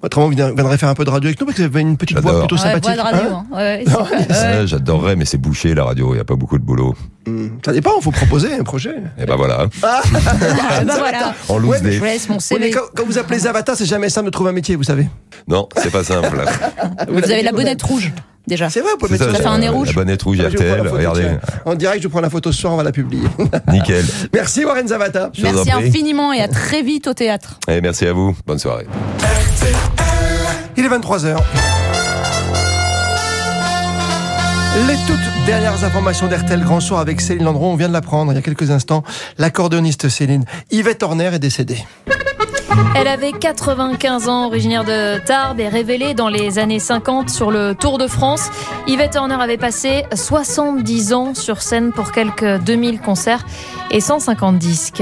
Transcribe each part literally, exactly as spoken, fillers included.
Autrement, vous viendrez faire un peu de radio avec nous parce que vous avez une petite J'adore. voix plutôt ouais, sympathique. Voix de radio, hein hein. ouais, non, c'est ouais. Ouais, j'adorerais, mais c'est bouché la radio, il n'y a pas beaucoup de boulot. Hum, ça dépend, il faut proposer un projet. Et ben voilà, Ah, bah voilà. on loose Ouais, mais des... Je vous laisse mon Oui, C V. mais quand, quand vous appelez Zavata, c'est jamais simple de trouver un métier, vous savez. Non, c'est pas simple. Vous avez la bonnette rouge, déjà. C'est vrai, vous pouvez C'est mettre ça, sur fait un nez euh, rouge. La bonnette rouge Ah, je vous prends la R T L, photo, regardez. tiens. En direct, je prends la photo ce soir, on va la publier. Nickel. Merci Warren Zavata. Je vous en Merci prie. infiniment et à très vite au théâtre. Et merci à vous, bonne soirée. Il est vingt-trois heures. Les toutes dernières informations d'R T L Grand Soir avec Céline Landron, on vient de l'apprendre il y a quelques instants. L'accordéoniste Céline Yvette Horner est décédée. Elle avait quatre-vingt-quinze ans, originaire de Tarbes et révélée dans les années cinquante sur le Tour de France. Yvette Horner avait passé soixante-dix ans sur scène pour quelques deux mille concerts et cent cinquante disques.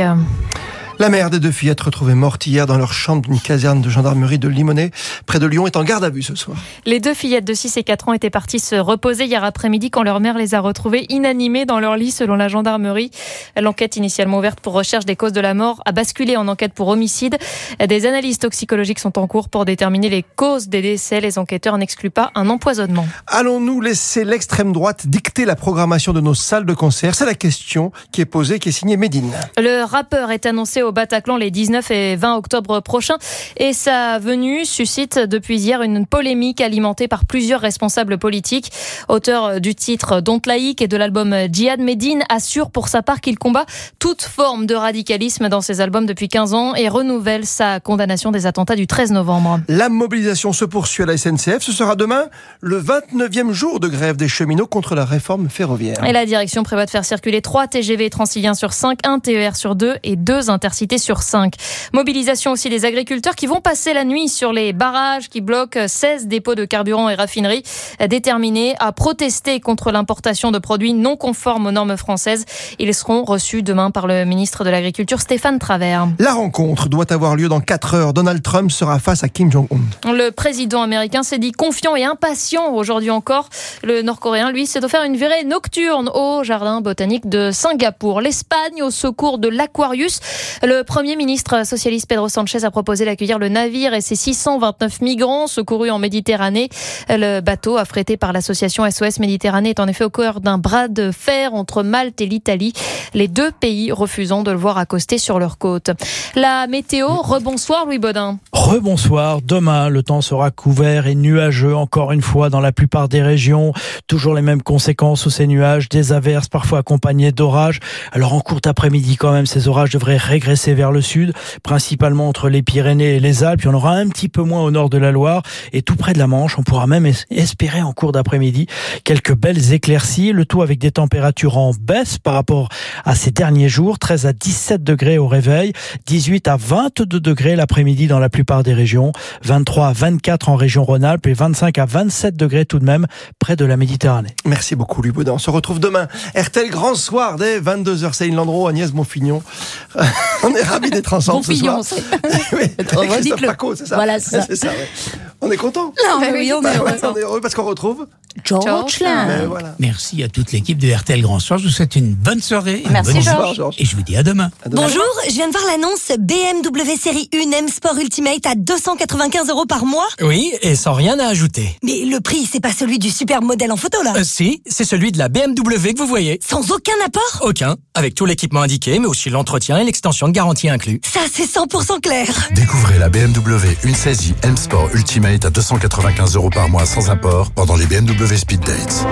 La mère des deux fillettes retrouvées mortes hier dans leur chambre d'une caserne de gendarmerie de Limonest, près de Lyon, est en garde à vue ce soir. Les deux fillettes de six et quatre ans étaient parties se reposer hier après-midi quand leur mère les a retrouvées inanimées dans leur lit selon la gendarmerie. L'enquête initialement ouverte pour recherche des causes de la mort a basculé en enquête pour homicide. Des analyses toxicologiques sont en cours pour déterminer les causes des décès. Les enquêteurs n'excluent pas un empoisonnement. Allons-nous laisser l'extrême droite dicter la programmation de nos salles de concert? C'est la question qui est posée, qui est signée Médine. Le rappeur est annoncé au Bataclan les dix-neuf et vingt octobre prochains et sa venue suscite depuis hier une polémique alimentée par plusieurs responsables politiques. Auteur du titre Don't Laïque et de l'album Djihad, Médine assure pour sa part qu'il combat toute forme de radicalisme dans ses albums depuis quinze ans et renouvelle sa condamnation des attentats du treize novembre. La mobilisation se poursuit à la S N C F. Ce sera demain le vingt-neuvième jour de grève des cheminots contre la réforme ferroviaire. Et la direction prévoit de faire circuler trois T G V Transiliens sur cinq, un T E R sur deux et deux intercités sur cinq. Mobilisation aussi des agriculteurs qui vont passer la nuit sur les barrages qui bloquent seize dépôts de carburant et raffineries, déterminés à protester contre l'importation de produits non conformes aux normes françaises. Ils seront reçus demain par le ministre de l'Agriculture Stéphane Travert. La rencontre doit avoir lieu dans quatre heures. Donald Trump sera face à Kim Jong-un. Le président américain s'est dit confiant et impatient aujourd'hui encore. Le Nord-Coréen, lui, s'est offert une virée nocturne au jardin botanique de Singapour. L'Espagne au secours de l'Aquarius. Le Premier ministre socialiste Pedro Sanchez a proposé d'accueillir le navire et ses six cent vingt-neuf migrants secourus en Méditerranée. Le bateau affrété par l'association S O S Méditerranée est en effet au cœur d'un bras de fer entre Malte et l'Italie, les deux pays refusant de le voir accoster sur leur côte. La météo, rebonsoir Louis Baudin. Rebonsoir, demain le temps sera couvert et nuageux encore une fois dans la plupart des régions. Toujours les mêmes conséquences sous ces nuages, des averses parfois accompagnées d'orages. Alors en court après-midi quand même, ces orages devraient régresser vers le sud, principalement entre les Pyrénées et les Alpes. Il y en aura un petit peu moins au nord de la Loire et tout près de la Manche. On pourra même espérer en cours d'après-midi quelques belles éclaircies, le tout avec des températures en baisse par rapport à ces derniers jours. treize à dix-sept degrés au réveil, dix-huit à vingt-deux degrés l'après-midi dans la plupart des régions, vingt-trois à vingt-quatre en région Rhône-Alpes et vingt-cinq à vingt-sept degrés tout de même près de la Méditerranée. Merci beaucoup Louis Baudin. On se retrouve demain. R T L Grand Soir dès vingt-deux heures. Céline Landreau, Agnès Bonfignon. On est ravis d'être ensemble ce soir. Bonfignon, c'est... Oui, avec Christophe Redites-le. Paco, c'est ça. Voilà, c'est ça. C'est ça, ouais. On est content. Non, mais oui, on Bah est ouais, heureux. on est heureux parce qu'on retrouve. George Lin. Mais voilà. Merci à toute l'équipe de R T L Grand Soir. Je vous souhaite une bonne soirée. Une Merci, bonne Georges. Bonsoir, Georges. Et je vous dis à demain. À demain. Bonjour, je viens de voir l'annonce B M W série un M Sport Ultimate à deux cent quatre-vingt-quinze euros par mois. Oui, et sans rien à ajouter. Mais le prix, c'est pas celui du superbe modèle en photo, là. Euh, si, c'est celui de la B M W que vous voyez. Sans aucun apport. Aucun, avec tout l'équipement indiqué, mais aussi l'entretien et l'extension de garantie inclus. Ça, c'est cent pour cent clair. Découvrez la B M W une saisie M Sport Ultimate à deux cent quatre-vingt-quinze euros par mois sans apport pendant les B M W Speed Dates.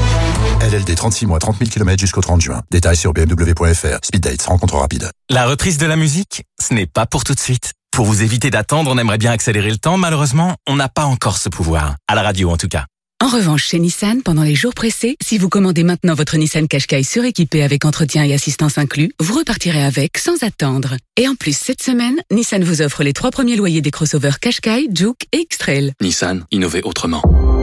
L L D trente-six mois, trente mille kilomètres jusqu'au trente juin. Détails sur b m w point f r. Speed Dates, rencontre rapide. La reprise de la musique, ce n'est pas pour tout de suite. Pour vous éviter d'attendre, on aimerait bien accélérer le temps. Malheureusement, on n'a pas encore ce pouvoir. À la radio, en tout cas. En revanche, chez Nissan, pendant les jours pressés, si vous commandez maintenant votre Nissan Qashqai suréquipé avec entretien et assistance inclus, vous repartirez avec sans attendre. Et en plus, cette semaine, Nissan vous offre les trois premiers loyers des crossovers Qashqai, Juke et X-Trail. Nissan, innover autrement.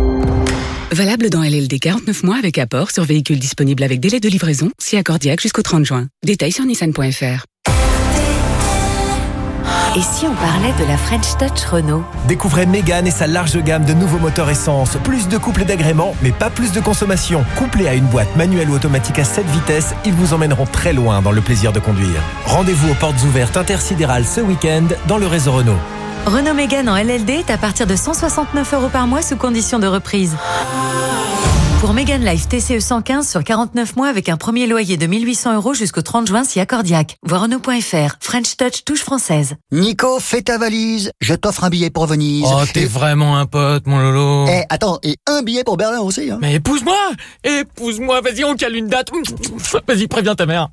Valable dans L L D quarante-neuf mois avec apport sur véhicule disponible avec délai de livraison, si accordiaque jusqu'au trente juin. Détails sur nissan point f r. Et si on parlait de la French Touch Renault ? Découvrez Mégane et sa large gamme de nouveaux moteurs essence. Plus de couple et d'agréments, mais pas plus de consommation. Couplés à une boîte manuelle ou automatique à sept vitesses, ils vous emmèneront très loin dans le plaisir de conduire. Rendez-vous aux portes ouvertes intersidérales ce week-end dans le réseau Renault. Renault Mégane en L L D est à partir de cent soixante-neuf euros par mois sous condition de reprise. Pour Mégane Life T C E cent quinze sur quarante-neuf mois avec un premier loyer de mille huit cents euros jusqu'au trente juin si accordiaque. Voir Renault point F R. French Touch touche française. Nico, fais ta valise. Je t'offre un billet pour Venise. Oh, t'es vraiment un pote, mon Lolo. Eh, attends, et un billet pour Berlin aussi, hein. Mais épouse-moi Épouse-moi, vas-y, on cale une date. Vas-y, préviens ta mère.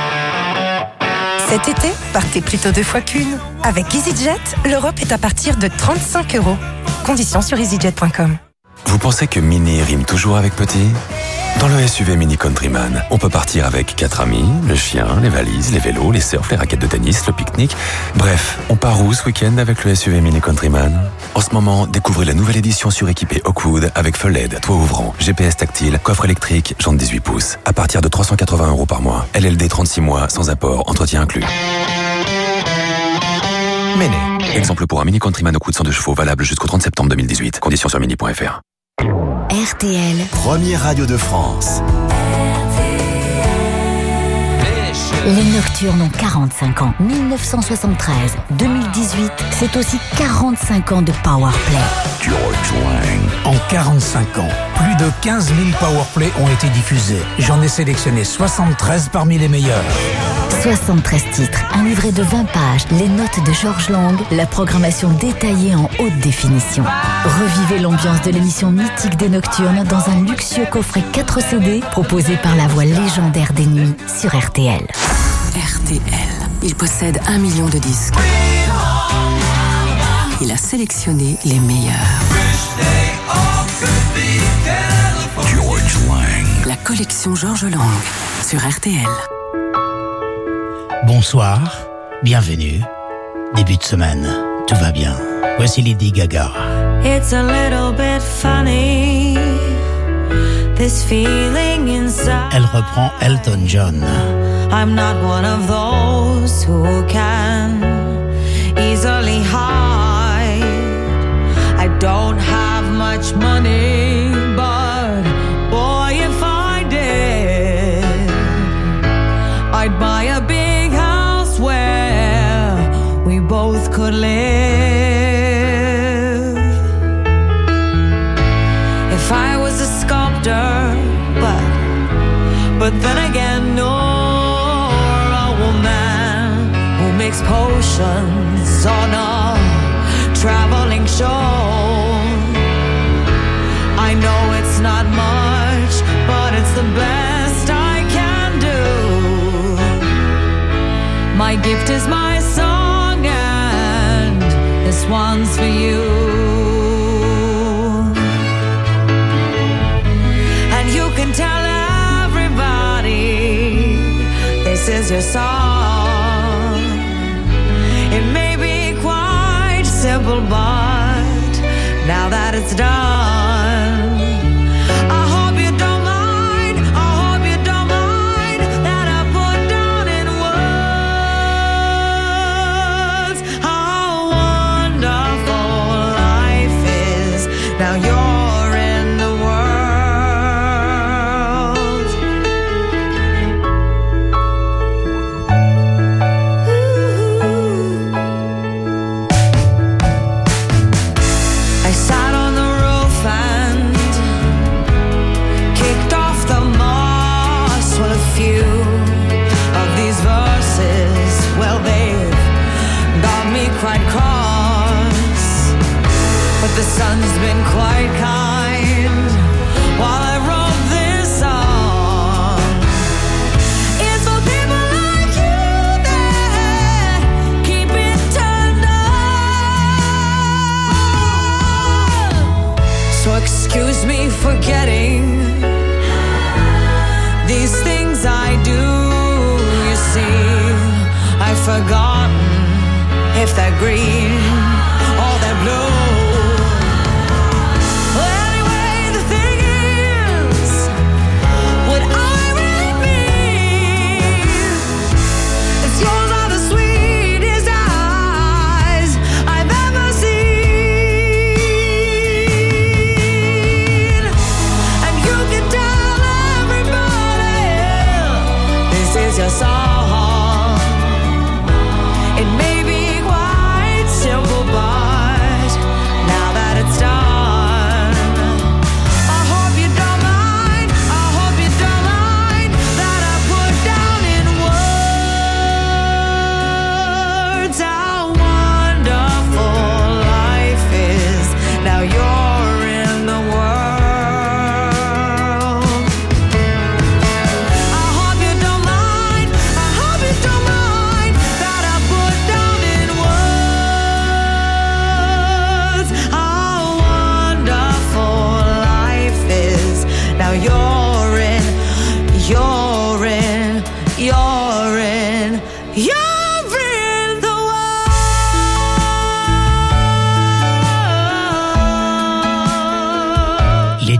Cet été, partez plutôt deux fois qu'une. Avec EasyJet, l'Europe est à partir de trente-cinq euros. Conditions sur easyjet point com. Vous pensez que mini rime toujours avec petit ? Dans le S U V Mini Countryman, on peut partir avec quatre amis, le chien, les valises, les vélos, les surfs, les raquettes de tennis, le pique-nique. Bref, on part où ce week-end avec le S U V Mini Countryman ? En ce moment, découvrez la nouvelle édition suréquipée Oakwood avec feu L E D, toit ouvrant, G P S tactile, coffre électrique, jantes dix-huit pouces. À partir de trois cent quatre-vingts euros par mois. L L D trente-six mois, sans apport, entretien inclus. Méné. Exemple pour un Mini Countryman Oakwood cent deux chevaux valable jusqu'au trente septembre deux mille dix-huit. Conditions sur mini point F R. R T L. Première radio de France. Les Nocturnes ont quarante-cinq ans. mille neuf cent soixante-treize deux mille dix-huit, c'est aussi quarante-cinq ans de Powerplay. George Lang. En quarante-cinq ans, plus de quinze mille Powerplay ont été diffusés. J'en ai sélectionné soixante-treize parmi les meilleurs. soixante-treize titres, un livret de vingt pages, les notes de George Lang, la programmation détaillée en haute définition. Revivez l'ambiance de l'émission mythique des Nocturnes dans un luxueux coffret quatre C D proposé par la voix légendaire des nuits sur R T L. R T L. Il possède un million de disques. Il a sélectionné les meilleurs. George Lang. La collection George Lang sur R T L. Bonsoir, bienvenue. Début de semaine, tout va bien. Voici Lady Gaga. It's a little bit funny, this feeling inside. Elle reprend Elton John. I'm not one of those who can easily hide. I don't have much money, but boy, if I did, I'd buy a big house where we both could live. If I was a sculptor, but but then again, no. Makes potions on a traveling show. I know it's not much, but it's the best I can do. My gift is my song, and this one's for you. And you can tell everybody this is your song. It may be quite simple, but now that it's done, I hope you don't mind, I hope you don't mind that I put down in words how wonderful life is. Now you're in the quite cross, but the sun's been quite kind while I wrote this song. It's for people like you that keep it turned on. So excuse me for getting these things I do. You see, I've forgotten if they're green or they're blue. Well, anyway, the thing is, what I really mean is yours are the sweetest eyes I've ever seen. And you can tell everybody this is your song. It may be simple,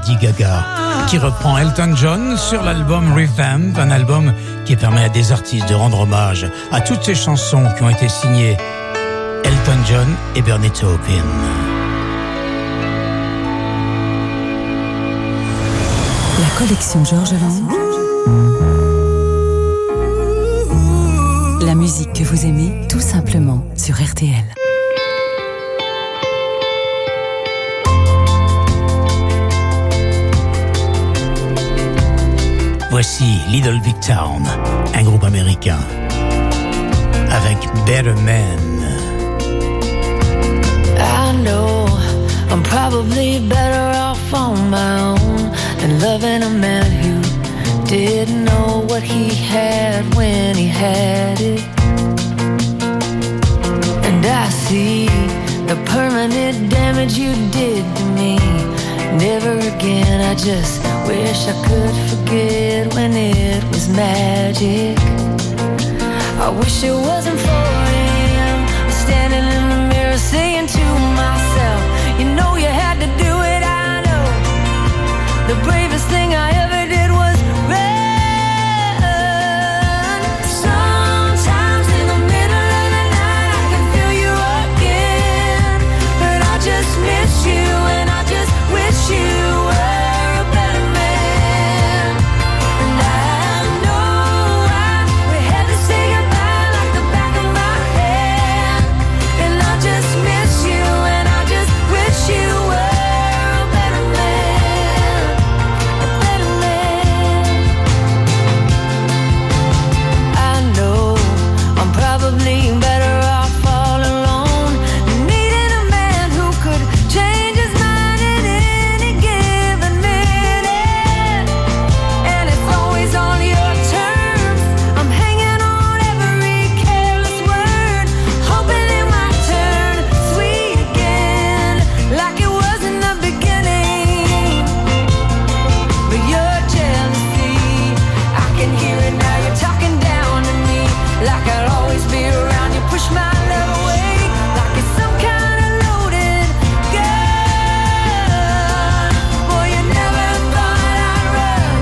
Lady Gaga, qui reprend Elton John sur l'album Revamp, un album qui permet à des artistes de rendre hommage à toutes ces chansons qui ont été signées Elton John et Bernie Taupin. La collection Georges Lang. La musique que vous aimez, tout simplement, sur R T L. Voici Little Big Town, un groupe américain, avec Better Man. I know I'm probably better off on my own than loving a man who didn't know what he had when he had it. And I see the permanent damage you did to me. Never again, I just wish I could forget when it was magic. I wish it wasn't four a.m. standing in the mirror saying to myself, you know you had to do it, I know. The bravest thing I ever did was run. Sometimes in the middle of the night I can feel you again, but I just miss you and I just wish you were a better man. And I know I, we had to say goodbye like the back of my hand. And I just miss you and I just wish you were a better man. A better man. I know I'm probably better off all alone, needing a man who could change his mind in any given minute. And it's always on your terms. I'm hanging on every careless word, hoping it might turn sweet again, like it was in the beginning. But your jealousy, I can hear it now. You're talking down to me, like I'll always be around. You push my love away, like it's some kind of loaded gun. Boy, you never thought I'd run.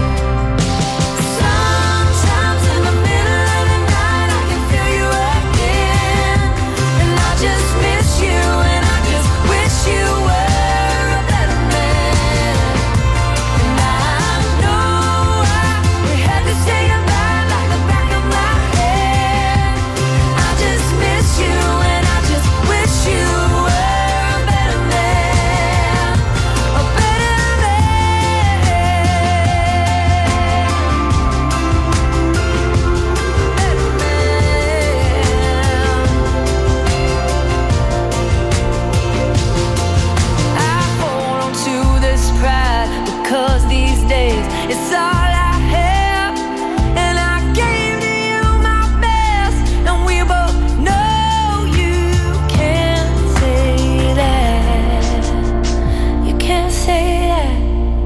Sometimes in the middle of the night I can feel you again, and I just miss you and I just wish you were a better man. And I know I, we had to say goodbye like the back of my head. I just miss you and I just wish you were a better man. A better man. Better man. I hold on to this pride because these days it's all I have, and I gave to you my best, and we both know you can't say that. You can't say that.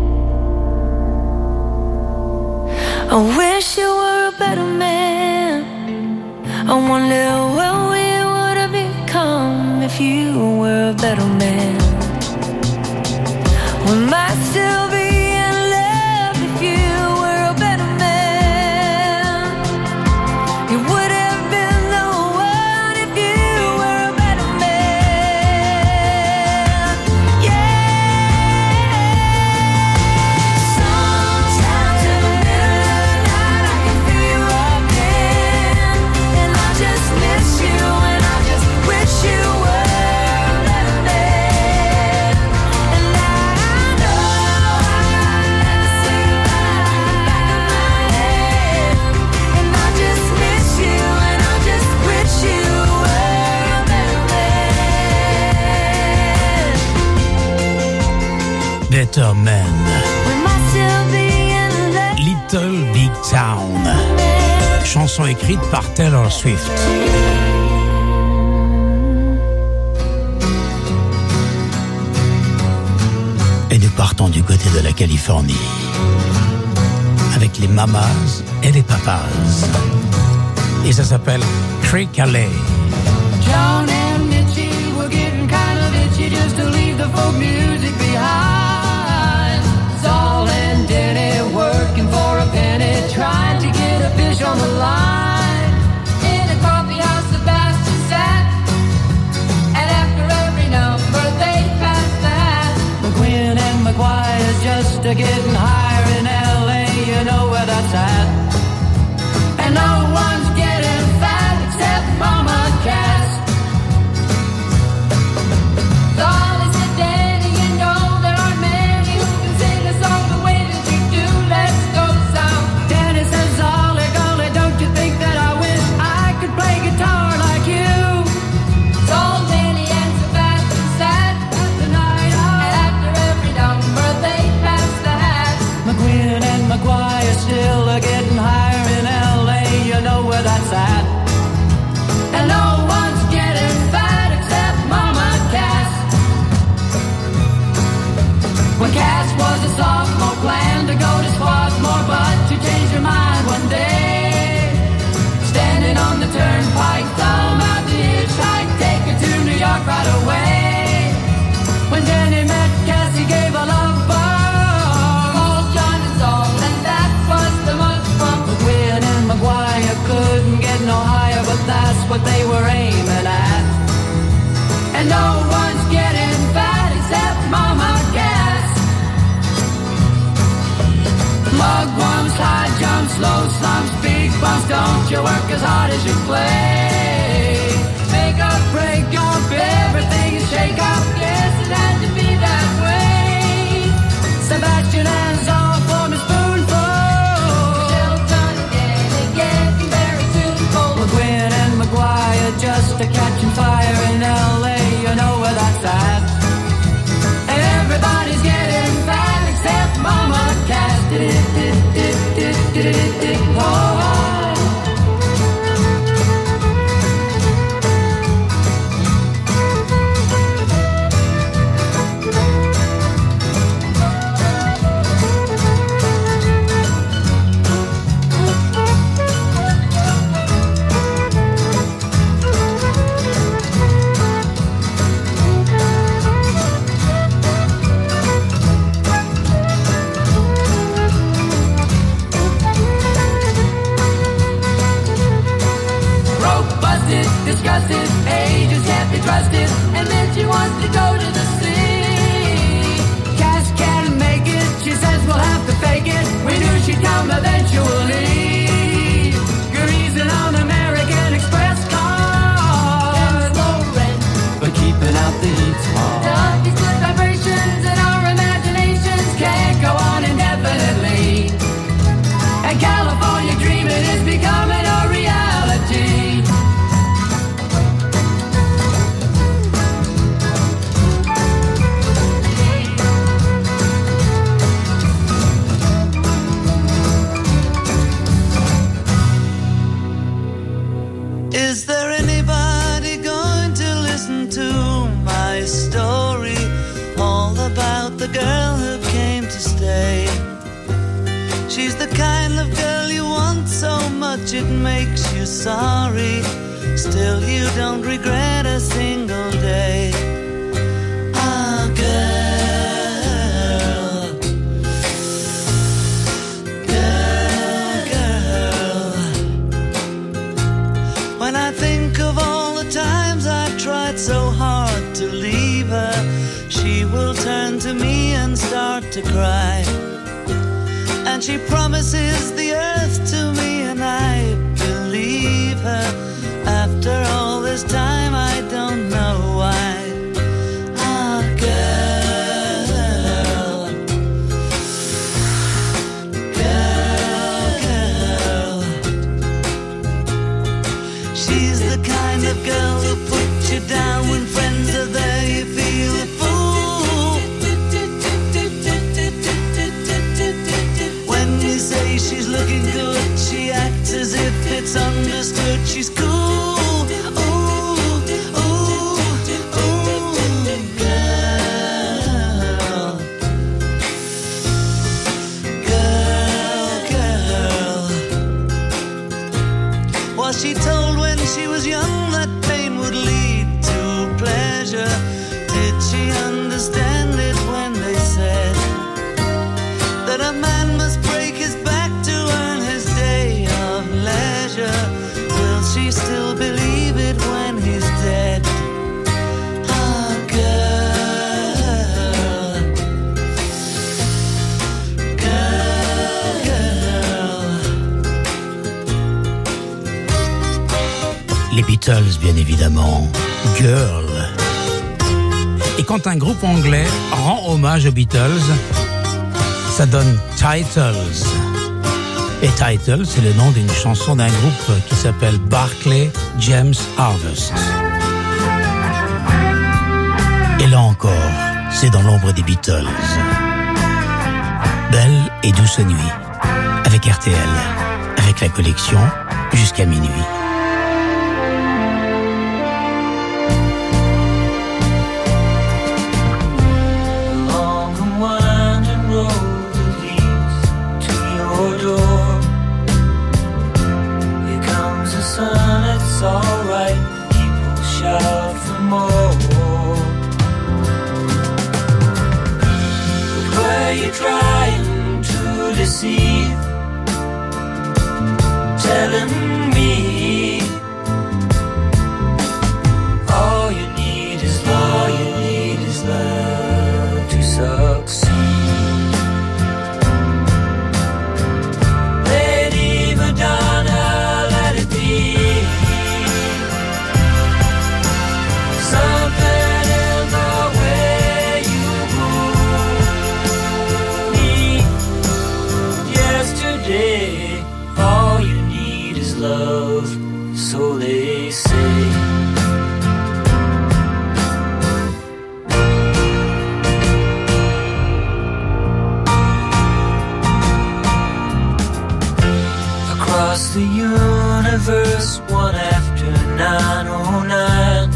I wish you were a better man. I wonder what we would have become if you were a better man. We might still be in love if you were a better man. You would have been the one if you were a better man. Yeah. Sometimes in the middle of the night I can feel you again, and I just miss you and I just wish you were a better man. And I know I had to say goodbye like the back of my head, and I just miss you and I just wish you were a better man. Better Man, We might still be in love. Little Big Town, chanson écrite par Taylor Swift. Et nous partons du côté de la Californie, avec les mamas et les papas. Et ça s'appelle Creek Alley. John and Mitchie were getting kind of itchy just to leave the folk music behind. So to getting higher in L A, you know where that's at. And no one's getting fat except Mama Cass. Dolly said, Danny, you know there aren't many who can sing a song the way that you do. Let's go south. Danny says, Ollie, golly, don't you think that I wish I could play guitar like you? So Danny and Sebastian sat the night out, and after every number they passed the hat. McQueen and McGuire still are getting higher in L A, you know where that's at. And no one's getting fat except Mama Cass. When Cass was a sophomore, planned to go to Swarthmore, but she changed her mind one day. Standing on the turnpike, thumb out the hitchhike, take her to New York right away. When Danny met Cass, he gave a love bomb. Old John is all, and that was the month from McQueen and McGuire couldn't get no higher, but that's what they were aiming at. And no one's getting fat except Mama Cass. Mugwumps, high jumps, low slumps, big bumps, don't you work as hard as you play. Make up, break, jump, everything is shake up. Yes, it had to be that way. Sebastian has all for me spoonful. Shelton getting, getting very tuneful. McQueen and McGuire just a catching fire in L A, you know where that's at. Everybody's getting fat except Mama Cass. Did it, did it, did it, did it, did it, did it, oh. Disgusted, ages can't be trusted, and then she wants to go to the sea. Cass can't make it, she says we'll have to fake it. We knew she'd come eventually. Greasing on American Express cars, low rent, but keeping out the heat's hard. These good vibrations and our imaginations can't go on indefinitely. And California dreaming is becoming a reality. Is there anybody going to listen to my story? All about the girl who came to stay. She's the kind of girl you want so much it makes you sorry. Still you don't regret a single day. Ah, girl, girl, girl. When I think of all the times I've tried so hard to leave her, she will turn to me and start to cry. And she promises the earth to me, and I believe her. After all this time, I don't know why. Ah, girl, girl, girl. She's the kind of girl who puts you down when friends are there. You feel a fool. When you say she's looking good, she acts as if it's understood. She's cool. Ooh. Beatles, bien évidemment. Girl. Et quand un groupe anglais rend hommage aux Beatles, ça donne Titles. Et Titles, c'est le nom d'une chanson d'un groupe qui s'appelle Barclay James Harvest. Et là encore, c'est dans l'ombre des Beatles. Belle et douce nuit, avec R T L, avec la collection, jusqu'à minuit. It's alright, people shout for more. But were you trying to deceive? Telling me all you need is love, all you need is love to succeed. Lady Madonna, let it be. Love, so they say. Across the universe, one after nine oh nine,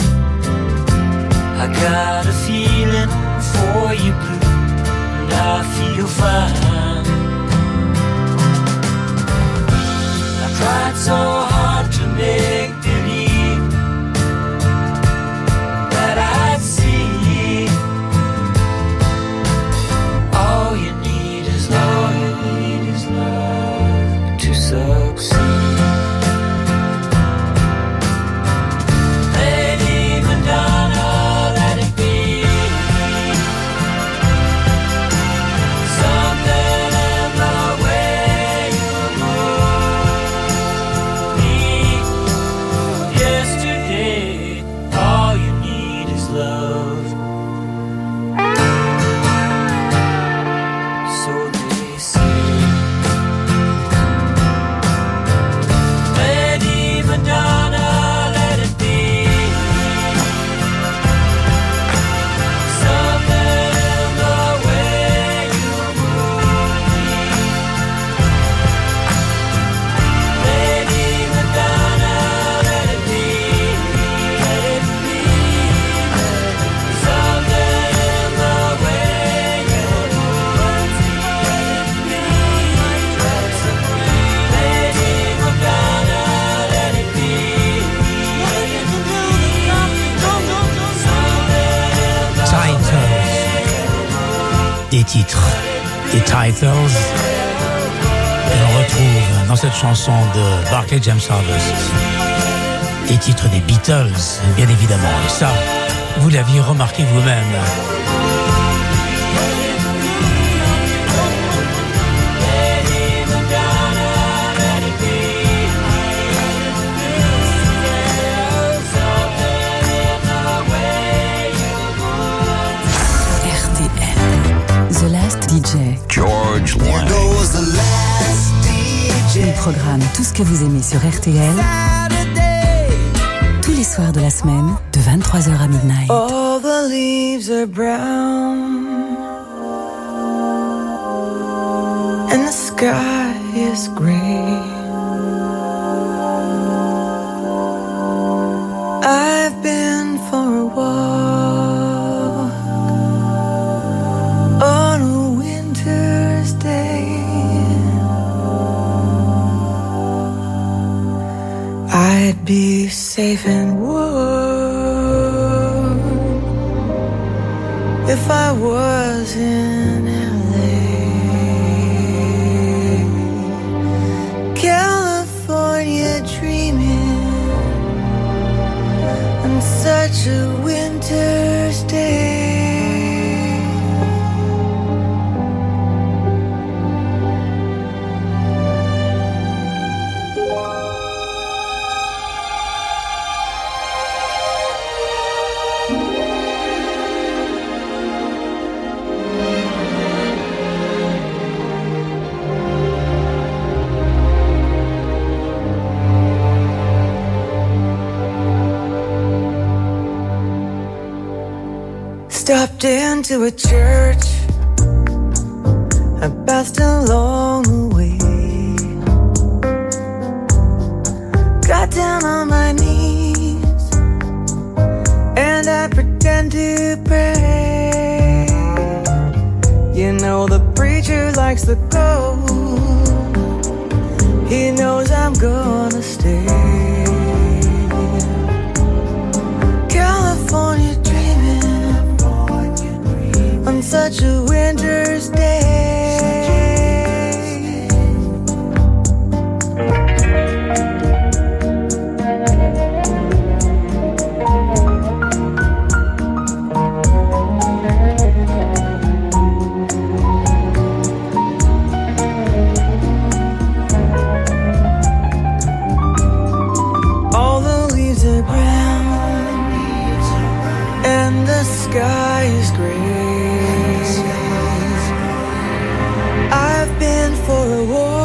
I got a feeling for you, blue, and I feel fine. Tried so hard to make believe that I'd see. All you need is love, all you need is love to succeed. Lady Madonna, let it be. Something in the way you yesterday, all you need is love. So they say. Lady Madonna, let it be. Something in the way you move me. Lady Madonna, let it be. Des titres, des titles, et on retrouve dans cette chanson de Barclay James Harvest les titres des Beatles, bien évidemment. Et ça, vous l'aviez remarqué vous-même. The Last D J. George Lang. Il programme tout ce que vous aimez sur R T L. Tous les soirs de la semaine, de vingt-trois heures à midnight. All the leaves are brown and the sky is gray. I've been for a walk on a winter's day. I'd be safe and warm if I was in L A, California dreaming on such a winter's day. Stepped into a church, I passed along the way, got down on my knees, and I pretend to pray. You know the preacher likes the go, he knows I'm gonna stay. California dreaming on such a winter's day. All the leaves are brown and the sky is gray. I've been for a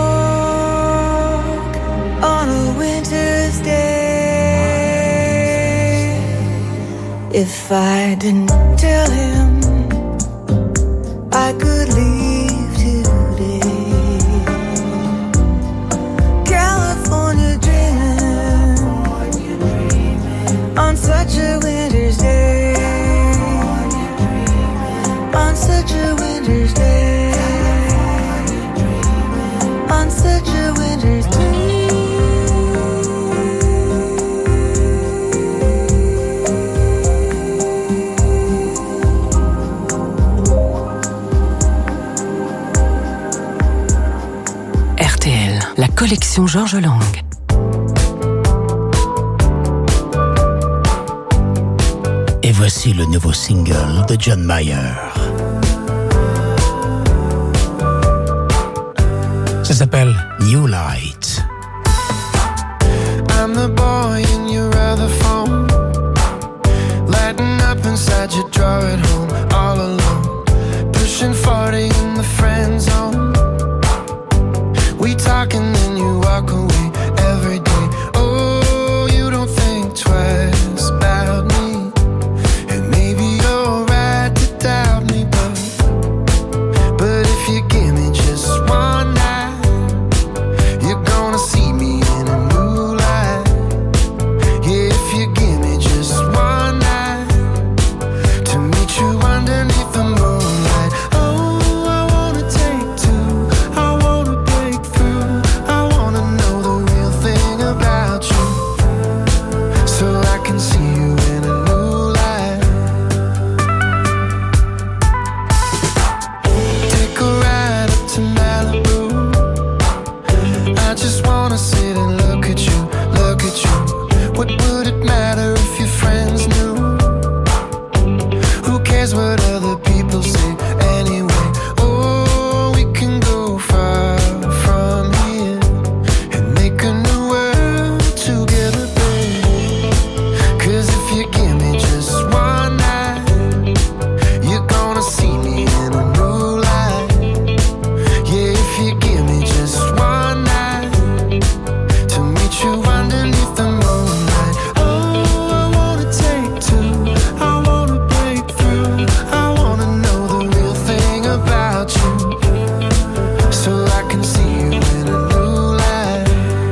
walk on a winter's day. If I didn't tell him I could leave today, California dreaming on such a winter's day, on such a winter's day, on such a winter's day. R T L, la collection Georges Lang. Et voici le nouveau single de John Mayer. Ça s'appelle New Light. I'm the boy in your other phone, lighting up inside your drawer at home, all alone, pushing forty in the friend zone. We talk and then you walk away every day. Oh, you don't think twice about me, and maybe you're right to doubt me, but but if you give me just one night, you're gonna see me in a new light. Yeah, if you give me just one night to meet you underneath the moonlight. Oh, I wanna take two, I wanna break through, I wanna know the real thing about you, so I can see you in a new light. Take a ride up to Malibu, I just wanna sit and look at you, look at you. What would it matter if your friends knew? Who cares what other people say anyway? Oh, we can go far from here and make a new world together, babe. 'Cause if you give me just one night, you're gonna see me in a new light. Yeah, if you give me just one night to meet you underneath the moonlight. Oh, I wanna take two, I wanna break through, I wanna know the real thing about you, so I can see you in a new light.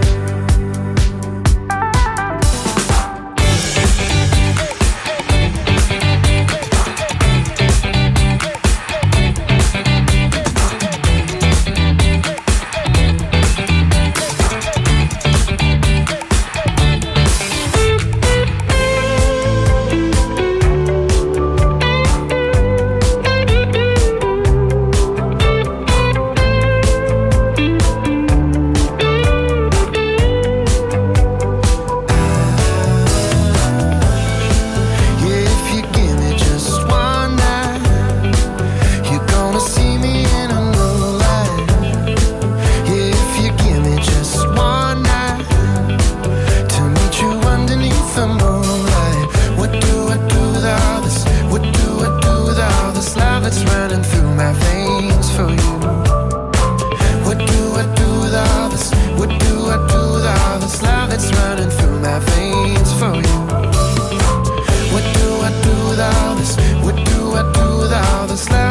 Yeah, if you give me just one night, you're gonna see me in a new light. Yeah, if you give me just one night to meet you underneath the moonlight. What do I do with all this? What do I do with all this love that's running through my veins for you? What do I do with all this? What do I do with all this love that's running through my veins for you? What do I do with all this? What do I do with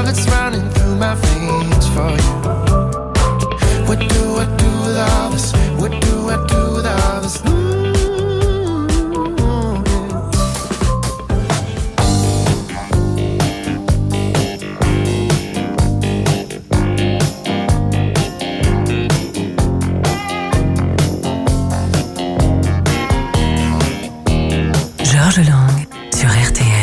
that's running through my veins for you. What do I do with all this? What do I do with all this? Georges Lang sur R T L.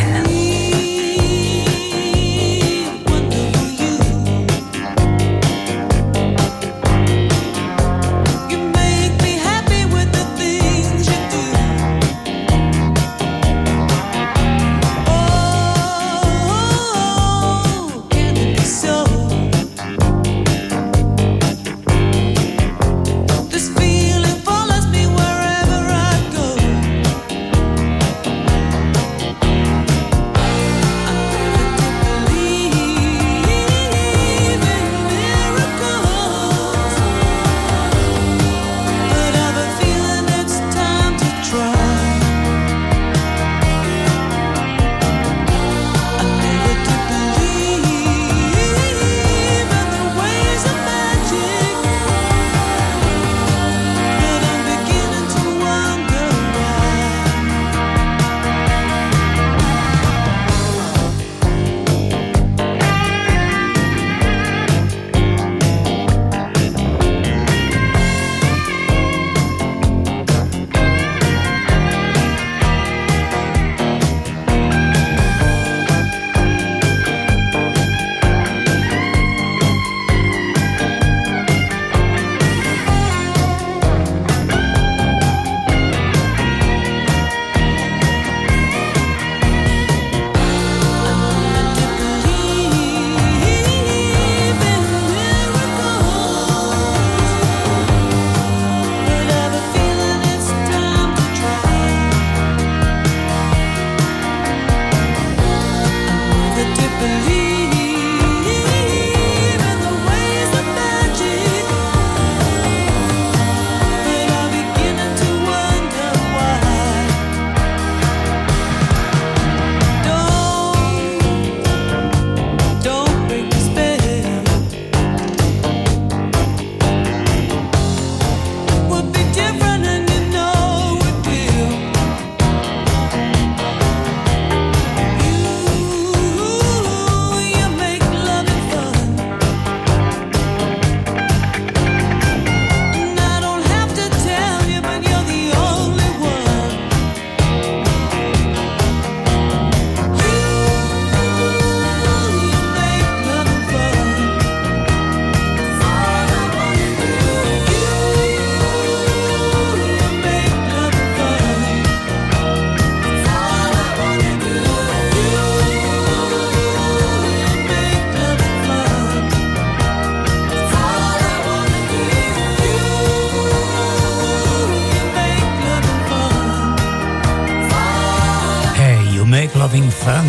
Loving Fun.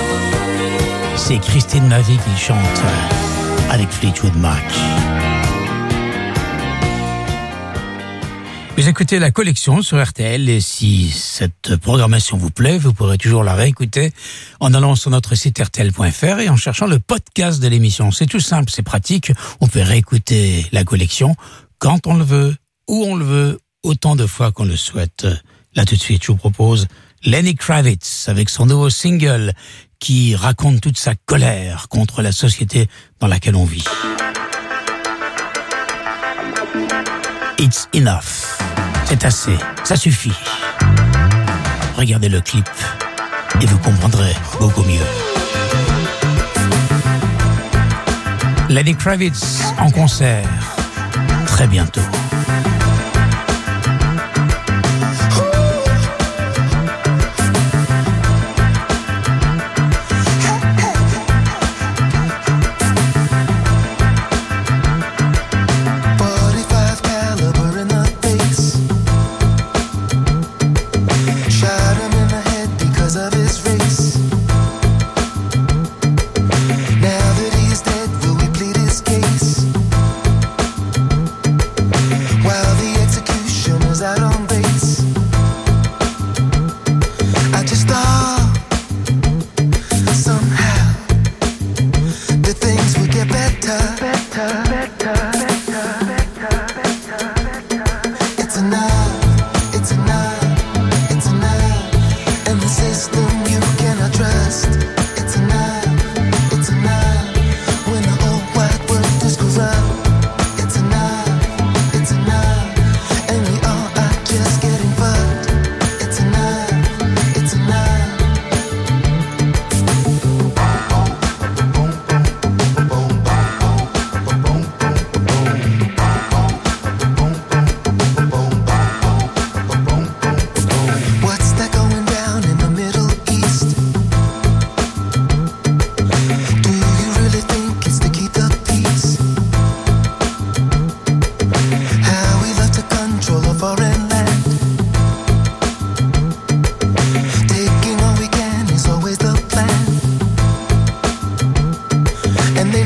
C'est Christine Mavie qui chante avec Fleetwood Mac. Vous écoutez la collection sur R T L et si cette programmation vous plaît, vous pourrez toujours la réécouter en allant sur notre site R T L point F R et en cherchant le podcast de l'émission. C'est tout simple, c'est pratique. On peut réécouter la collection quand on le veut, où on le veut, autant de fois qu'on le souhaite. Là tout de suite, je vous propose Lenny Kravitz avec son nouveau single qui raconte toute sa colère contre la société dans laquelle on vit. It's enough. C'est assez. Ça suffit. Regardez le clip et vous comprendrez beaucoup mieux. Lenny Kravitz en concert très bientôt. Now that he's dead, will we plead his case?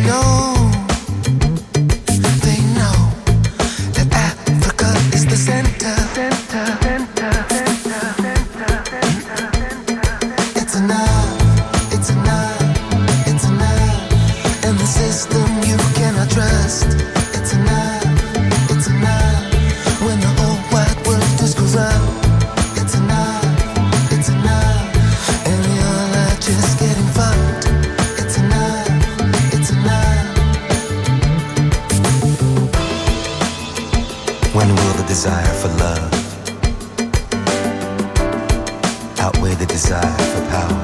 know, they know that Africa is the center. It's enough, it's enough, it's enough, and the system you cannot trust. It's enough, it's enough, when the whole wide world is corrupt. It's enough, it's enough, and we all are just getting fucked. It's enough, it's enough. When will the desire for love outweigh the desire for power?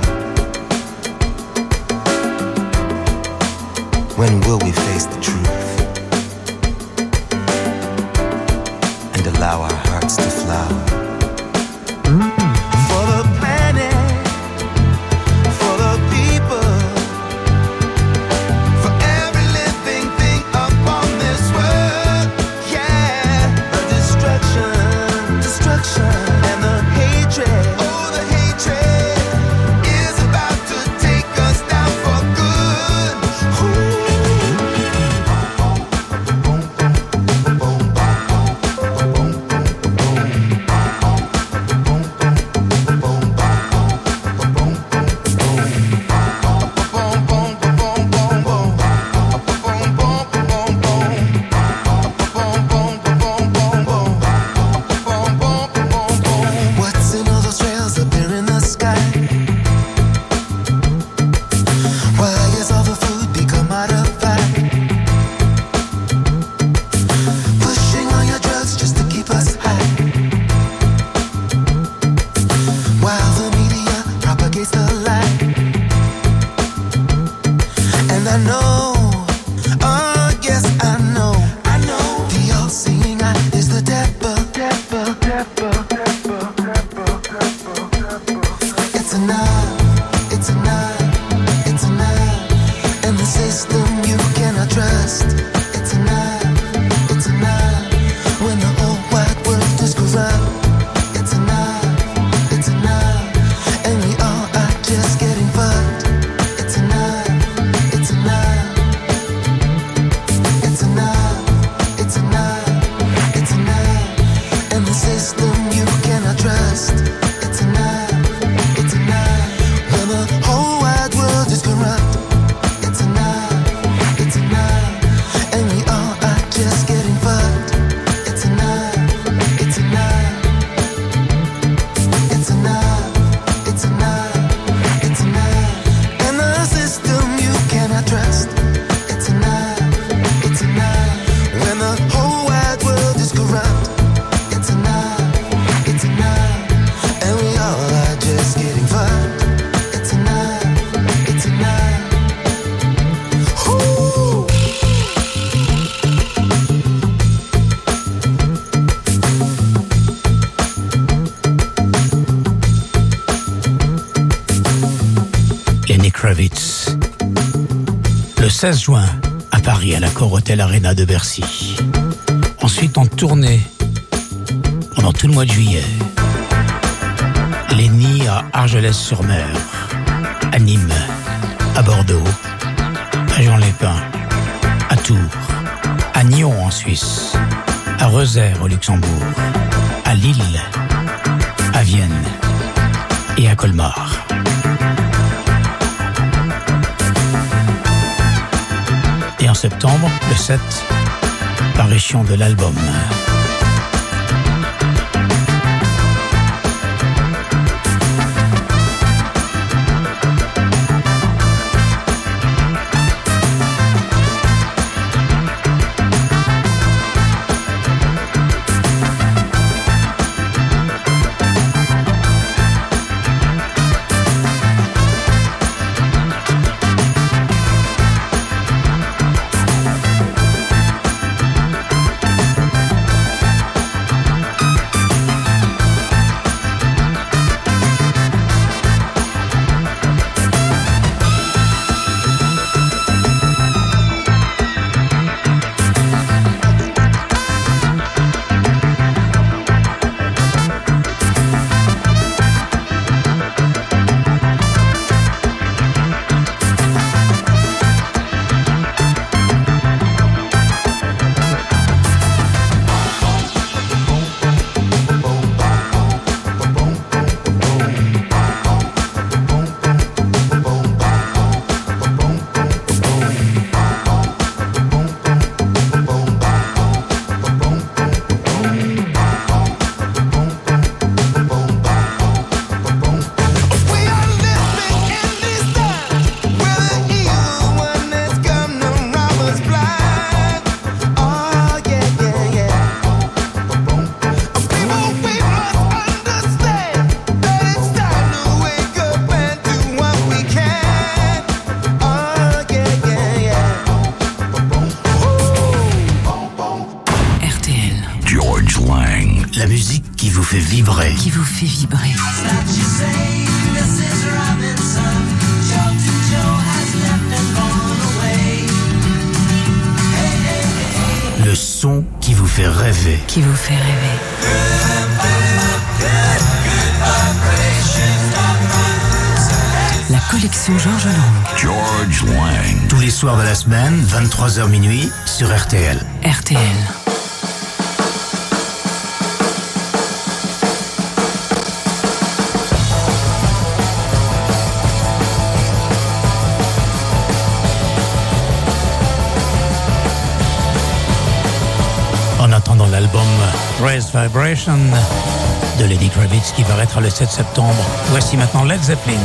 When will we face the truth and allow our hearts to flower? For the planet, for the people, for every living thing upon this world. Yeah, the destruction, destruction, and the hatred. Oh, the hatred is about to take us down for good. What's in all those trails up there in the sky? Why has all the food become modified? Pushing on your drugs just to keep us high, while the media propagates the lie. And I know, oh yes I know, I know, the all-seeing eye is the devil, devil, devil, devil, devil, devil, devil. It's enough, it's enough, it's enough, and the system you cannot trust. It's enough, it's enough, when the whole wide world is corrupt. It's enough, it's enough, and we all are just getting fucked. It's enough, it's enough, it's enough, it's enough, it's enough, and the system you cannot trust. It's enough, it's enough, when the whole wide world is corrupt. It's enough, it's enough, and we all are just getting fucked. It's enough, it's enough, it's enough, it's enough, it's enough, and the system you cannot trust. It's enough, it's enough, when the whole wide world is corrupt. It's enough, it's enough, and we all are just getting fucked. It's enough, it's enough. Ooh. Lenny Kravitz. Le seize juin, à Paris, à l'Accor Hotel Arena de Bercy. Ensuite, en tournée, pendant tout le mois de juillet. Lenny à Argelès-sur-Mer, à Nîmes, à Bordeaux, à Jean-les-Pins, à Tours, à Nyon en Suisse, à Reusère au Luxembourg, à Lille, à Vienne et à Colmar. Et en septembre, le sept, parution de l'album. vous fait vibrer. Qui vous fait vibrer. Le son qui vous fait rêver. Qui vous fait rêver. La collection Georges Lang. George Lang. Tous les soirs de la semaine, vingt-trois heures minuit, sur R T L. R T L. En attendant l'album Raise Vibration de Lenny Kravitz qui paraîtra le sept septembre, voici maintenant Led Zeppelin.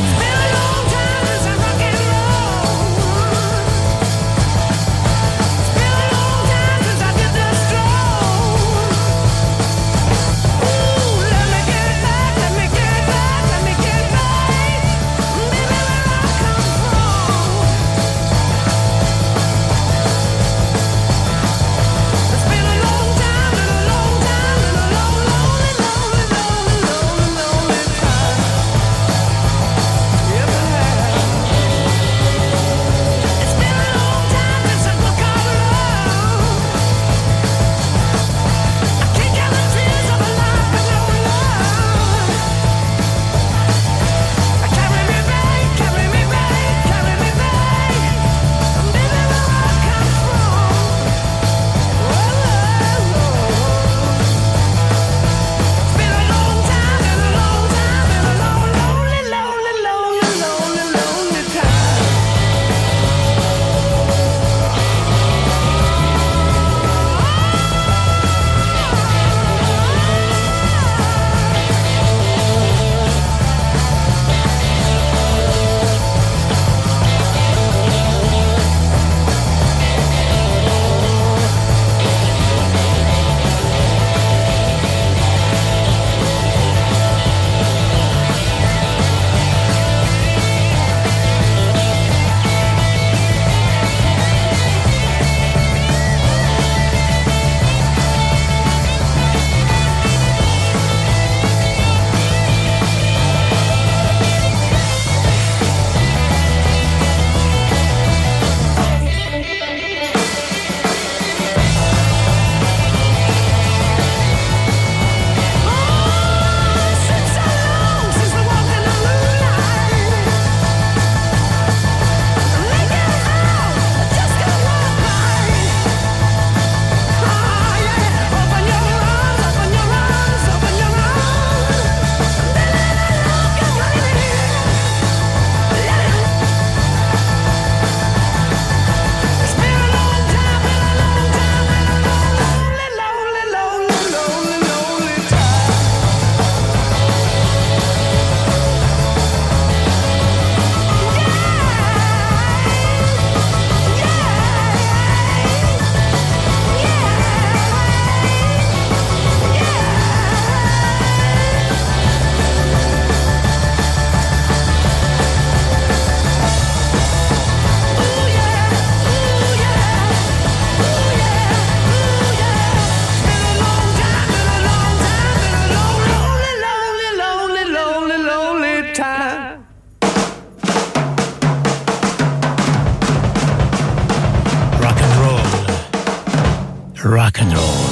Rock and roll.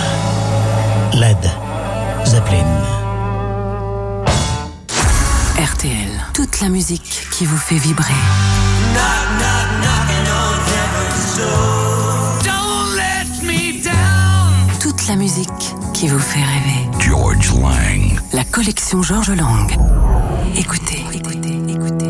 Led Zeppelin. R T L. Toute la musique qui vous fait vibrer. Knock, knock, knocking on heaven's door. Don't let me down. Toute la musique qui vous fait rêver. George Lang. La collection Georges Lang. Écoutez, écoutez, écoutez.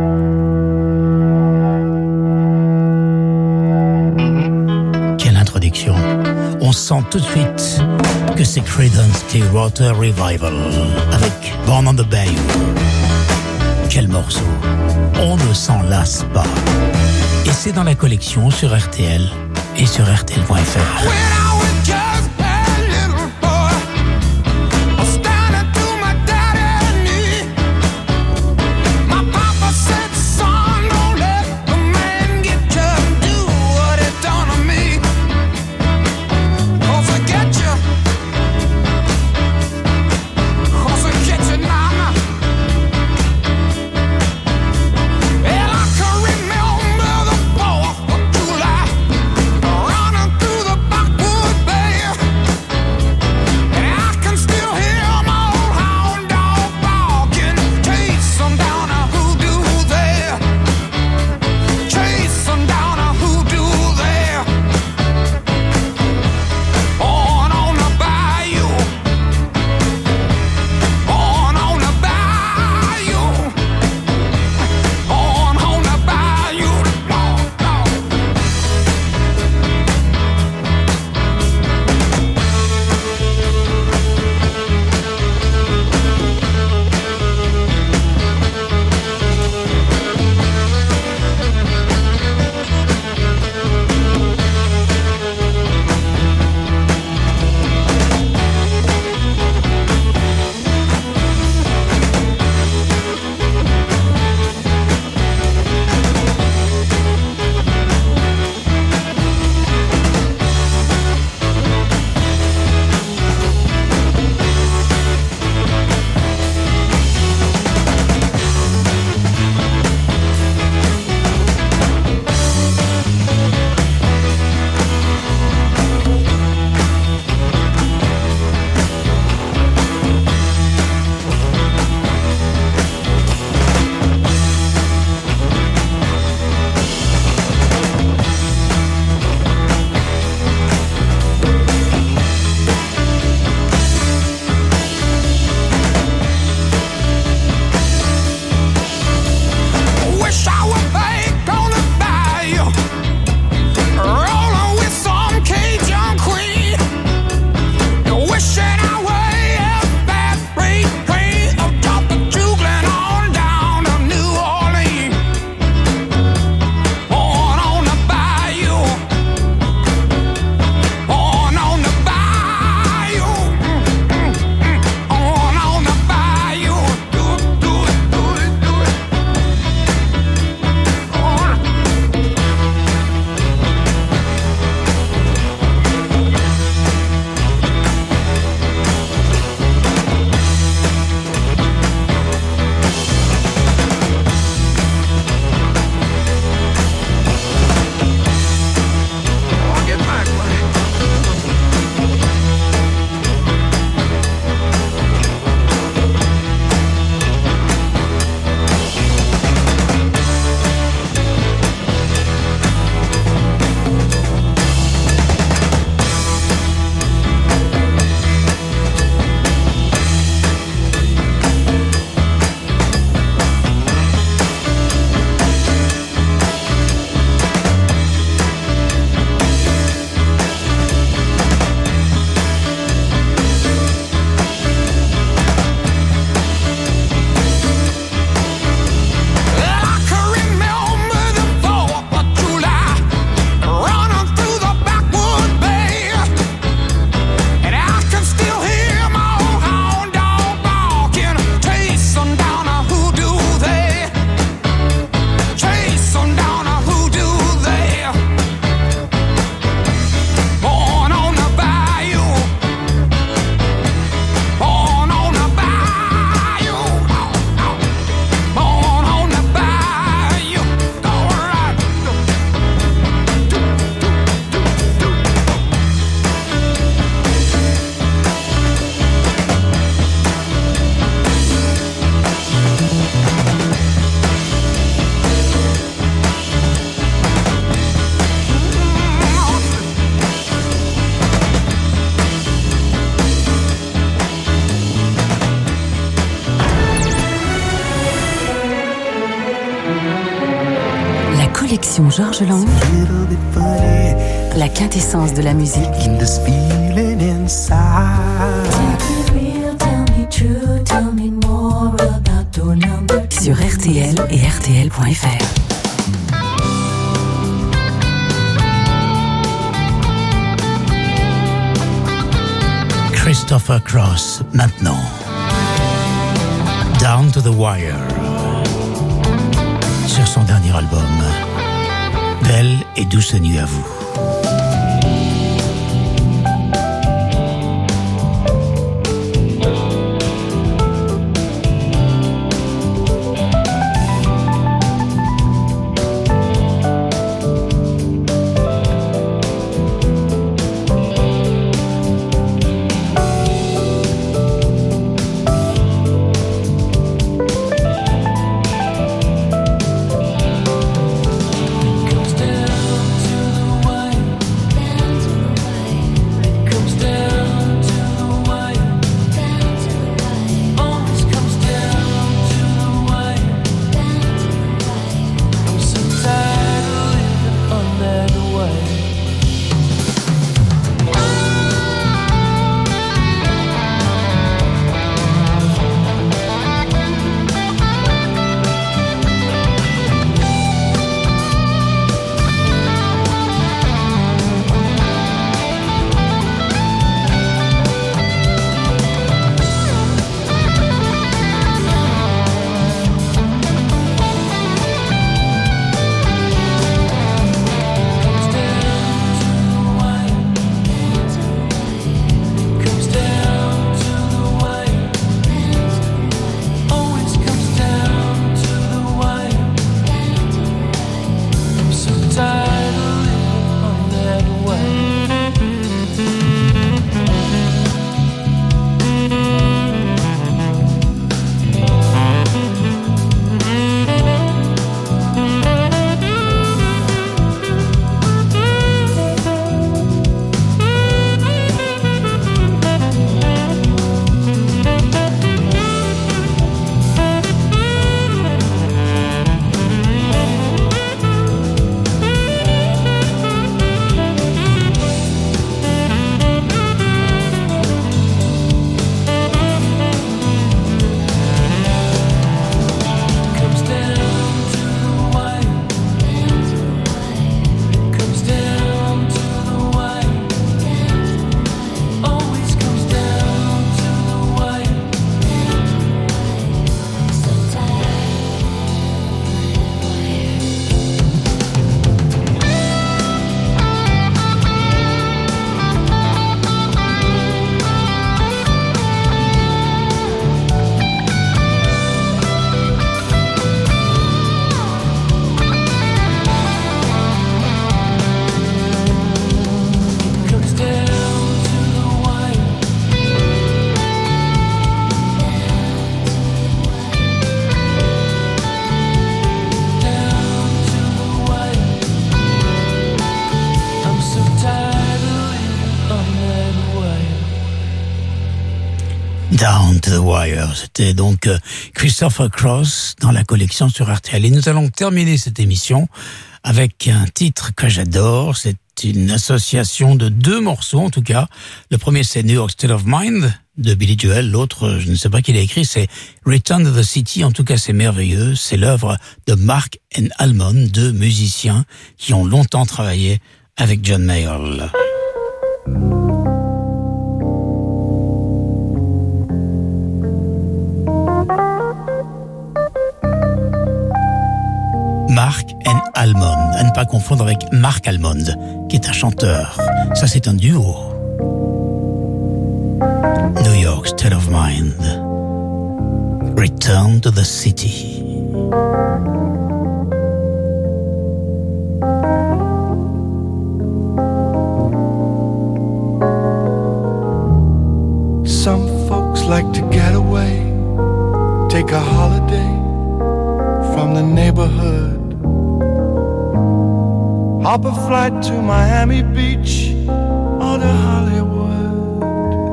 Quelle introduction. On sent tout de suite que c'est Creedence Clearwater Revival avec Born on the Bayou. Quel morceau. On ne s'en lasse pas. Et c'est dans la collection sur R T L et sur R T L point F R. Sélection Georges Lang. La quintessence de la musique. Sur R T L et R T L point F R. Christopher Cross, maintenant. Down to the Wire. Sur son dernier album. Belle et douce nuit à vous. Down to the Wire. C'était donc Christopher Cross dans la collection sur R T L. Et nous allons terminer cette émission avec un titre que j'adore. C'est une association de deux morceaux, en tout cas. Le premier, c'est New York State of Mind de Billy Joel. L'autre, je ne sais pas qui l'a écrit, c'est Return to the City. En tout cas, c'est merveilleux. C'est l'œuvre de Mark and Almond, deux musiciens qui ont longtemps travaillé avec John Mayall. Mark and Almond, à ne pas confondre avec Mark Almond, qui est un chanteur. Ça, c'est un duo. New York State of Mind. Return to the City. Some folks like to get away, take a holiday from the neighborhood. Hop a flight to Miami Beach or to Hollywood.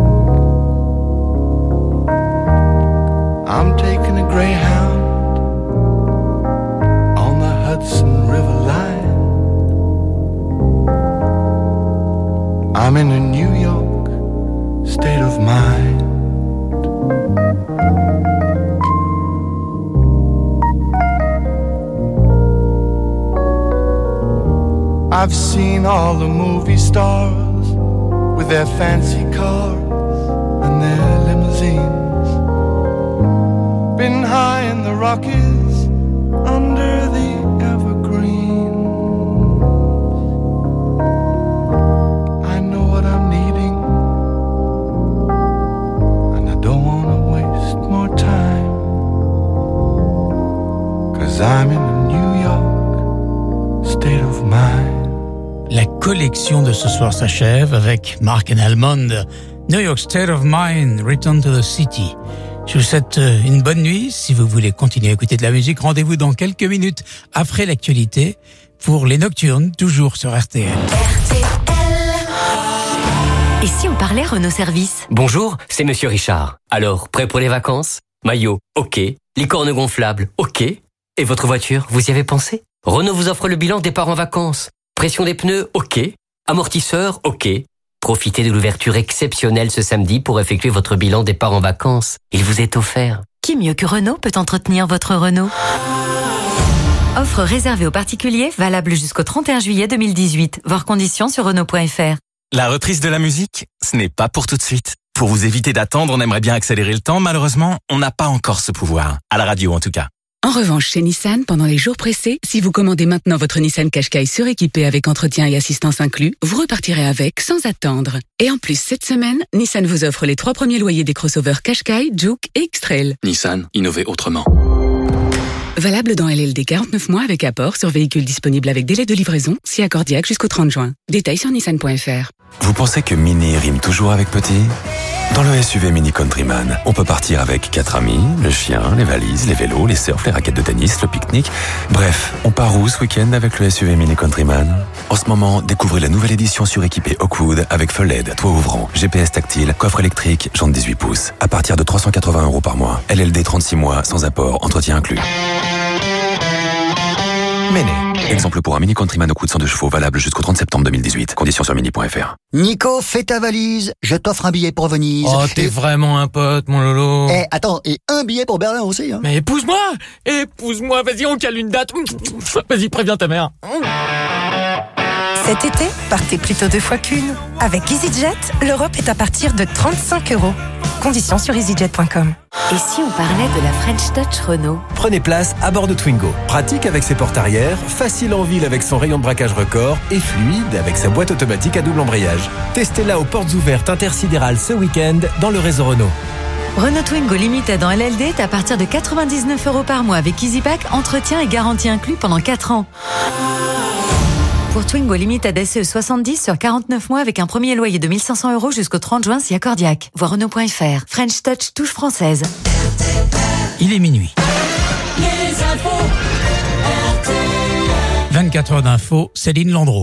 I'm taking a Greyhound on the Hudson River line. I'm in a New York state of mind. I've seen all the movie stars with their fancy cars and their limousines. Been high in the Rockies under the evergreens. I know what I'm needing, and I don't want to waste more time, 'cause I'm in a New York state of mind. La collection de ce soir s'achève avec Mark and Almond, New York State of Mind, Return to the City. Je vous souhaite une bonne nuit. Si vous voulez continuer à écouter de la musique, rendez-vous dans quelques minutes après l'actualité pour les Nocturnes, toujours sur R T L. Et si on parlait Renault Service? Bonjour, c'est Monsieur Richard. Alors, prêt pour les vacances? Maillot, ok. Licorne gonflable, ok. Et votre voiture, vous y avez pensé? Renault vous offre le bilan départ en vacances. Pression des pneus, ok. Amortisseur, ok. Profitez de l'ouverture exceptionnelle ce samedi pour effectuer votre bilan départ en vacances. Il vous est offert. Qui mieux que Renault peut entretenir votre Renault? Offre réservée aux particuliers, valable jusqu'au trente et un juillet deux mille dix-huit. Voir conditions sur Renault point F R. La reprise de la musique, ce n'est pas pour tout de suite. Pour vous éviter d'attendre, on aimerait bien accélérer le temps. Malheureusement, on n'a pas encore ce pouvoir. À la radio, en tout cas. En revanche, chez Nissan, pendant les jours pressés, si vous commandez maintenant votre Nissan Qashqai suréquipé avec entretien et assistance inclus, vous repartirez avec sans attendre. Et en plus, cette semaine, Nissan vous offre les trois premiers loyers des crossovers Qashqai, Juke et X-Trail. Nissan, innover autrement. Valable dans L L D quarante-neuf mois avec apport sur véhicule disponible avec délai de livraison, si accordiaque jusqu'au trente juin. Détails sur nissan point F R. Vous pensez que mini rime toujours avec petit? Dans le S U V Mini Countryman, on peut partir avec quatre amis, le chien, les valises, les vélos, les surfs, les raquettes de tennis, le pique-nique. Bref, on part où ce week-end avec le S U V Mini Countryman? En ce moment, découvrez la nouvelle édition suréquipée Oakwood avec feu L E D, toit ouvrant, G P S tactile, coffre électrique, jantes dix-huit pouces. À partir de trois cent quatre-vingts euros par mois. L L D trente-six mois, sans apport, entretien inclus. Méné. Exemple pour un Mini Countryman Oakwood cent deux chevaux valable jusqu'au trente septembre deux mille dix-huit. Conditions sur mini point F R. Nico, fais ta valise. Je t'offre un billet pour Venise. Oh, t'es et... vraiment un pote, mon Lolo. Eh, attends, et un billet pour Berlin aussi, hein. Mais épouse-moi. Épouse-moi, vas-y, on cale une date. Vas-y, préviens ta mère. Cet été, partez plutôt deux fois qu'une. Avec EasyJet, l'Europe est à partir de trente-cinq euros. Conditions sur easyjet point com. Et si on parlait de la French Touch Renault? Prenez place à bord de Twingo. Pratique avec ses portes arrière, facile en ville avec son rayon de braquage record et fluide avec sa boîte automatique à double embrayage. Testez-la aux portes ouvertes intersidérales ce week-end dans le réseau Renault. Renault Twingo Limited en L L D est à partir de quatre-vingt-dix-neuf euros par mois avec EasyPack, entretien et garantie inclus pendant quatre ans. Pour Twingo Limited S E soixante-dix sur quarante-neuf mois avec un premier loyer de mille cinq cents euros jusqu'au trente juin si accordiaque. Voir Renault point F R. French Touch touche française. Il est minuit. Les infos R T L. vingt-quatre heures d'infos, Céline Landreau.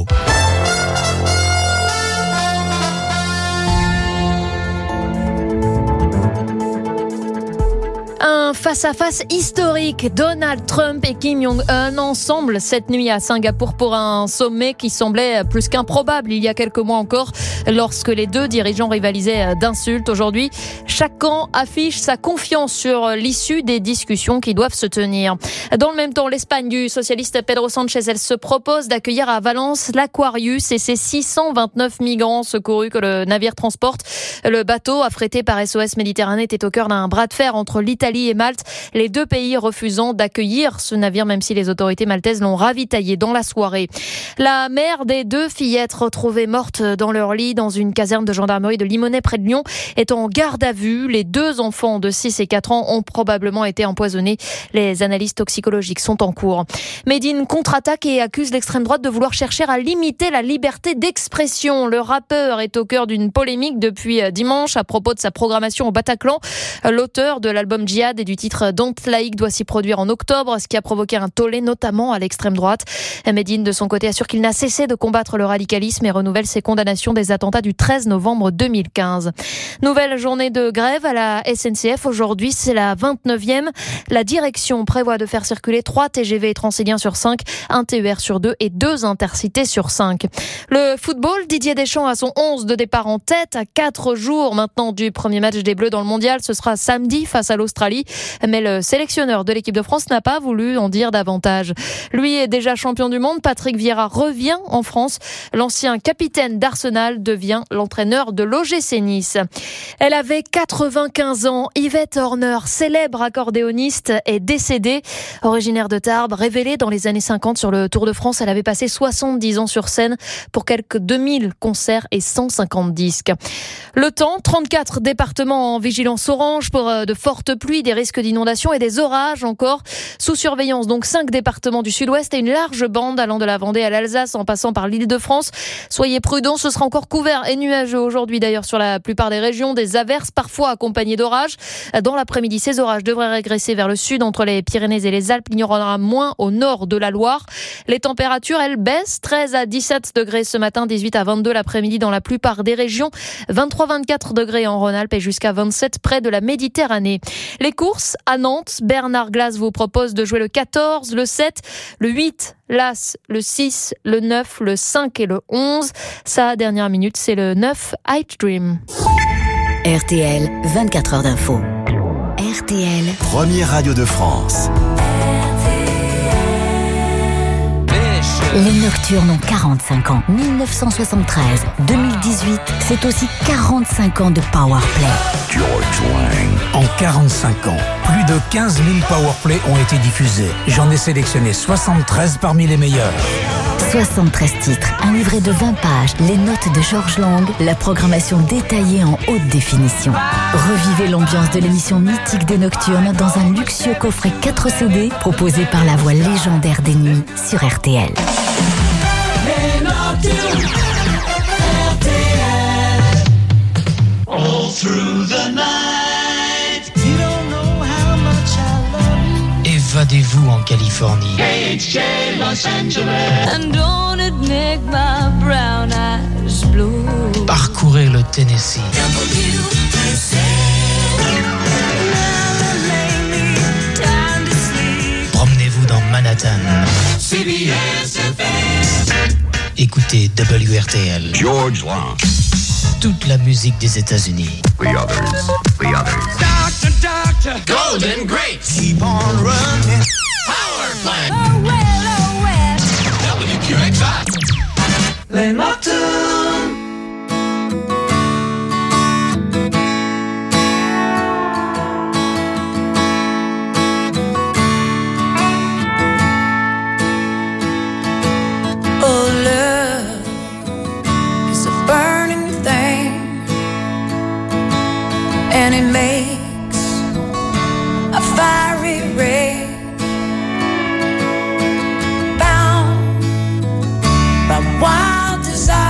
Un face-à-face historique, Donald Trump et Kim Jong-un ensemble cette nuit à Singapour pour un sommet qui semblait plus qu'improbable il y a quelques mois encore lorsque les deux dirigeants rivalisaient d'insultes. Aujourd'hui, chaque camp affiche sa confiance sur l'issue des discussions qui doivent se tenir. Dans le même temps, l'Espagne du socialiste Pedro Sánchez, elle se propose d'accueillir à Valence l'Aquarius et ses six cent vingt-neuf migrants secourus que le navire transporte. Le bateau affrété par S O S Méditerranée était au cœur d'un bras de fer entre l'Italie et Malte, les deux pays refusant d'accueillir ce navire même si les autorités maltaises l'ont ravitaillé dans la soirée. La mère des deux fillettes retrouvées mortes dans leur lit dans une caserne de gendarmerie de Limonest près de Lyon est en garde à vue. Les deux enfants de six et quatre ans ont probablement été empoisonnés. Les analyses toxicologiques sont en cours. Médine contre-attaque et accuse l'extrême droite de vouloir chercher à limiter la liberté d'expression. Le rappeur est au cœur d'une polémique depuis dimanche à propos de sa programmation au Bataclan. L'auteur de l'album Djihad et du titre titre Don't Like doit s'y produire en octobre, ce qui a provoqué un tollé notamment à l'extrême droite. Medine, de son côté, assure qu'il n'a cessé de combattre le radicalisme et renouvelle ses condamnations des attentats du treize novembre deux mille quinze. Nouvelle journée de grève à la S N C F. Aujourd'hui, c'est la vingt-neuvième. La direction prévoit de faire circuler trois T G V Transiliens sur cinq, un T E R sur deux et deux Intercités sur cinq. Le football, Didier Deschamps a son onze de départ en tête à quatre jours maintenant du premier match des Bleus dans le mondial. Ce sera samedi face à l'Australie. Mais le sélectionneur de l'équipe de France n'a pas voulu en dire davantage. Lui est déjà champion du monde. Patrick Vieira revient en France. L'ancien capitaine d'Arsenal devient l'entraîneur de l'O G C Nice. Elle avait quatre-vingt-quinze ans. Yvette Horner, célèbre accordéoniste, est décédée. Originaire de Tarbes, révélée dans les années cinquante sur le Tour de France, elle avait passé soixante-dix ans sur scène pour quelques deux mille concerts et cent cinquante disques. Le temps, trente-quatre départements en vigilance orange pour de fortes pluies, des risques d'inondation et des orages encore. Sous surveillance, donc cinq départements du sud-ouest et une large bande allant de la Vendée à l'Alsace en passant par l'Île-de-France. Soyez prudents, ce sera encore couvert et nuageux aujourd'hui d'ailleurs sur la plupart des régions. Des averses parfois accompagnées d'orages. Dans l'après-midi, ces orages devraient régresser vers le sud entre les Pyrénées et les Alpes. Il y en aura moins au nord de la Loire. Les températures, elles baissent. treize à dix-sept degrés ce matin, dix-huit à vingt-deux l'après-midi dans la plupart des régions. vingt-trois à vingt-quatre degrés en Rhône-Alpes et jusqu'à vingt-sept près de la Méditerranée. Les courses à Nantes, Bernard Glass vous propose de jouer le quatorze, le sept, le huit, l'As, le six, le neuf, le cinq et le onze. Sa dernière minute, c'est le neuf, Hype Dream. R T L, vingt-quatre heures d'info. R T L. Première radio de France. Les Nocturnes ont quarante-cinq ans. dix-neuf cent soixante-treize à deux mille dix-huit, c'est aussi quarante-cinq ans de Powerplay. George Lang. En quarante-cinq ans, plus de quinze mille Powerplay ont été diffusés. J'en ai sélectionné soixante-treize parmi les meilleurs. soixante-treize titres, un livret de vingt pages, les notes de George Lang, la programmation détaillée en haute définition. Revivez l'ambiance de l'émission mythique des Nocturnes dans un luxueux coffret quatre C D proposé par la voix légendaire des nuits sur R T L. Les Nocturnes, R T L. All through the night, you don't know how much I love you. Évadez-vous en Californie. K H J Los Angeles. And don't it make my brown eyes blue. Parcourez le Tennessee. Promenez-vous dans Manhattan. C B S F M. Écoutez W R T L. George Lang. Toute la musique des États-Unis. The others, the others. Doctor, doctor, golden grapes. Keep on running. Power plant. Oh, well, oh, well. W Q X I. Les Nocturnes. Oh, love is a burning thing, and it makes a fiery ray, bound by wild desire.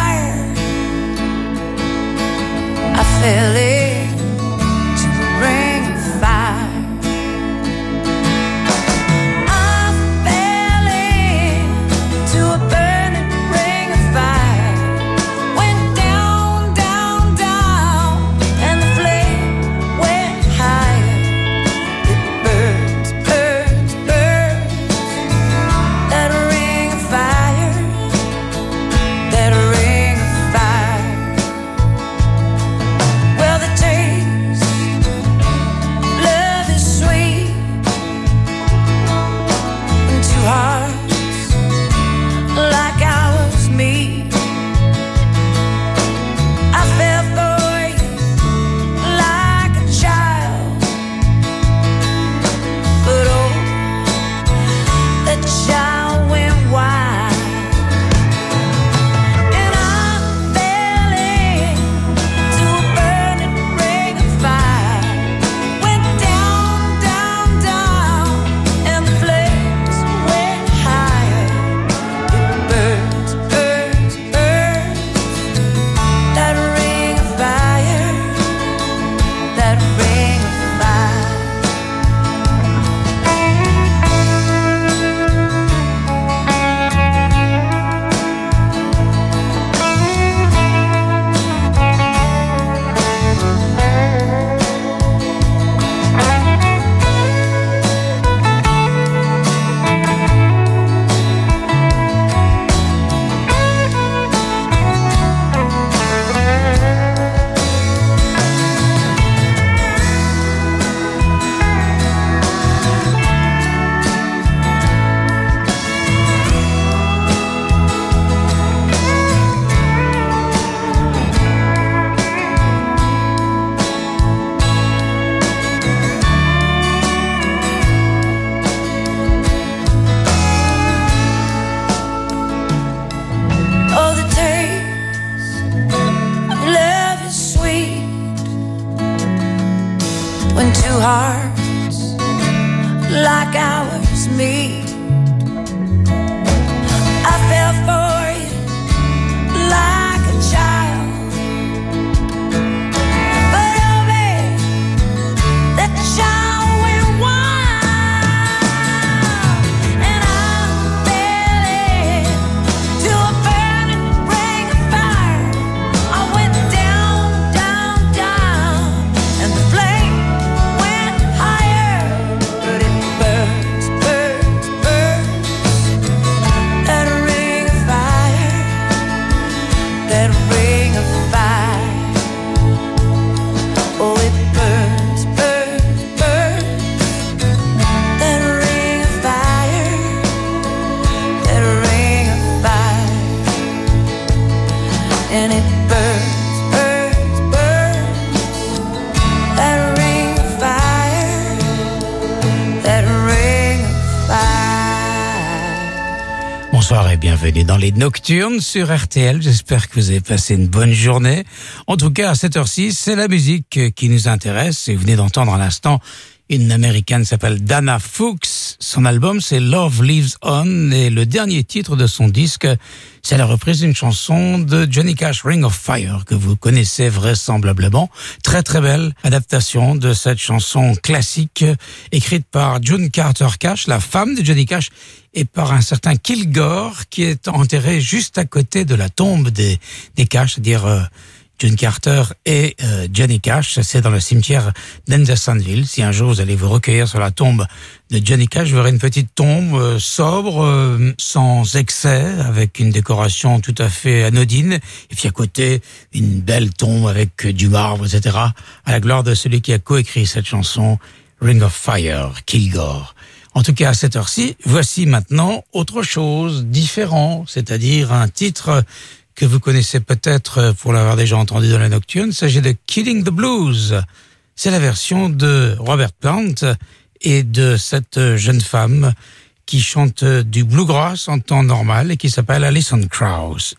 that ring of fire. Oh, it burns, burns, burns. That ring of fire, that ring of fire. And it burns, burns, burns. That ring of fire, that ring of fire. Bonsoir et bienvenue dans les Nocturnes sur R T L. J'espère que vous avez passé une bonne journée. En tout cas, à cette heure-ci, c'est la musique qui nous intéresse. Et vous venez d'entendre à l'instant une américaine qui s'appelle Dana Fuchs. Son album, c'est Love Lives On. Et le dernier titre de son disque, c'est la reprise d'une chanson de Johnny Cash, Ring of Fire, que vous connaissez vraisemblablement. Très très belle adaptation de cette chanson classique écrite par June Carter Cash, la femme de Johnny Cash, et par un certain Kilgore qui est enterré juste à côté de la tombe des, des Cash, c'est-à-dire euh, June Carter et euh, Johnny Cash. C'est dans le cimetière d'Hendersonville. Si un jour vous allez vous recueillir sur la tombe de Johnny Cash, vous verrez une petite tombe euh, sobre, euh, sans excès, avec une décoration tout à fait anodine. Et puis à côté, une belle tombe avec euh, du marbre, et cetera, à la gloire de celui qui a coécrit cette chanson, Ring of Fire, Kilgore. En tout cas, à cette heure-ci, voici maintenant autre chose, différent, c'est-à-dire un titre que vous connaissez peut-être pour l'avoir déjà entendu dans la Nocturne. Il s'agit de Killing the Blues. C'est la version de Robert Plant et de cette jeune femme qui chante du bluegrass en temps normal et qui s'appelle Alison Krauss.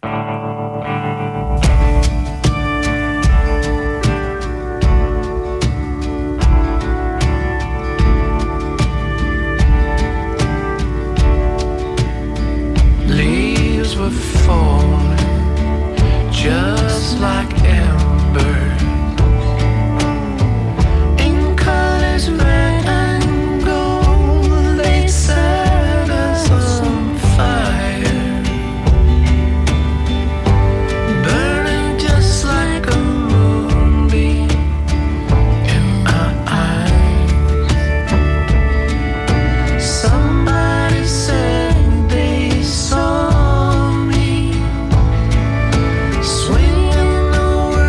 Leaves were falling just like ember, in colors red and gold, they set us on fire, burning just like a moonbeam in my eyes. Somebody said they saw me swinging the world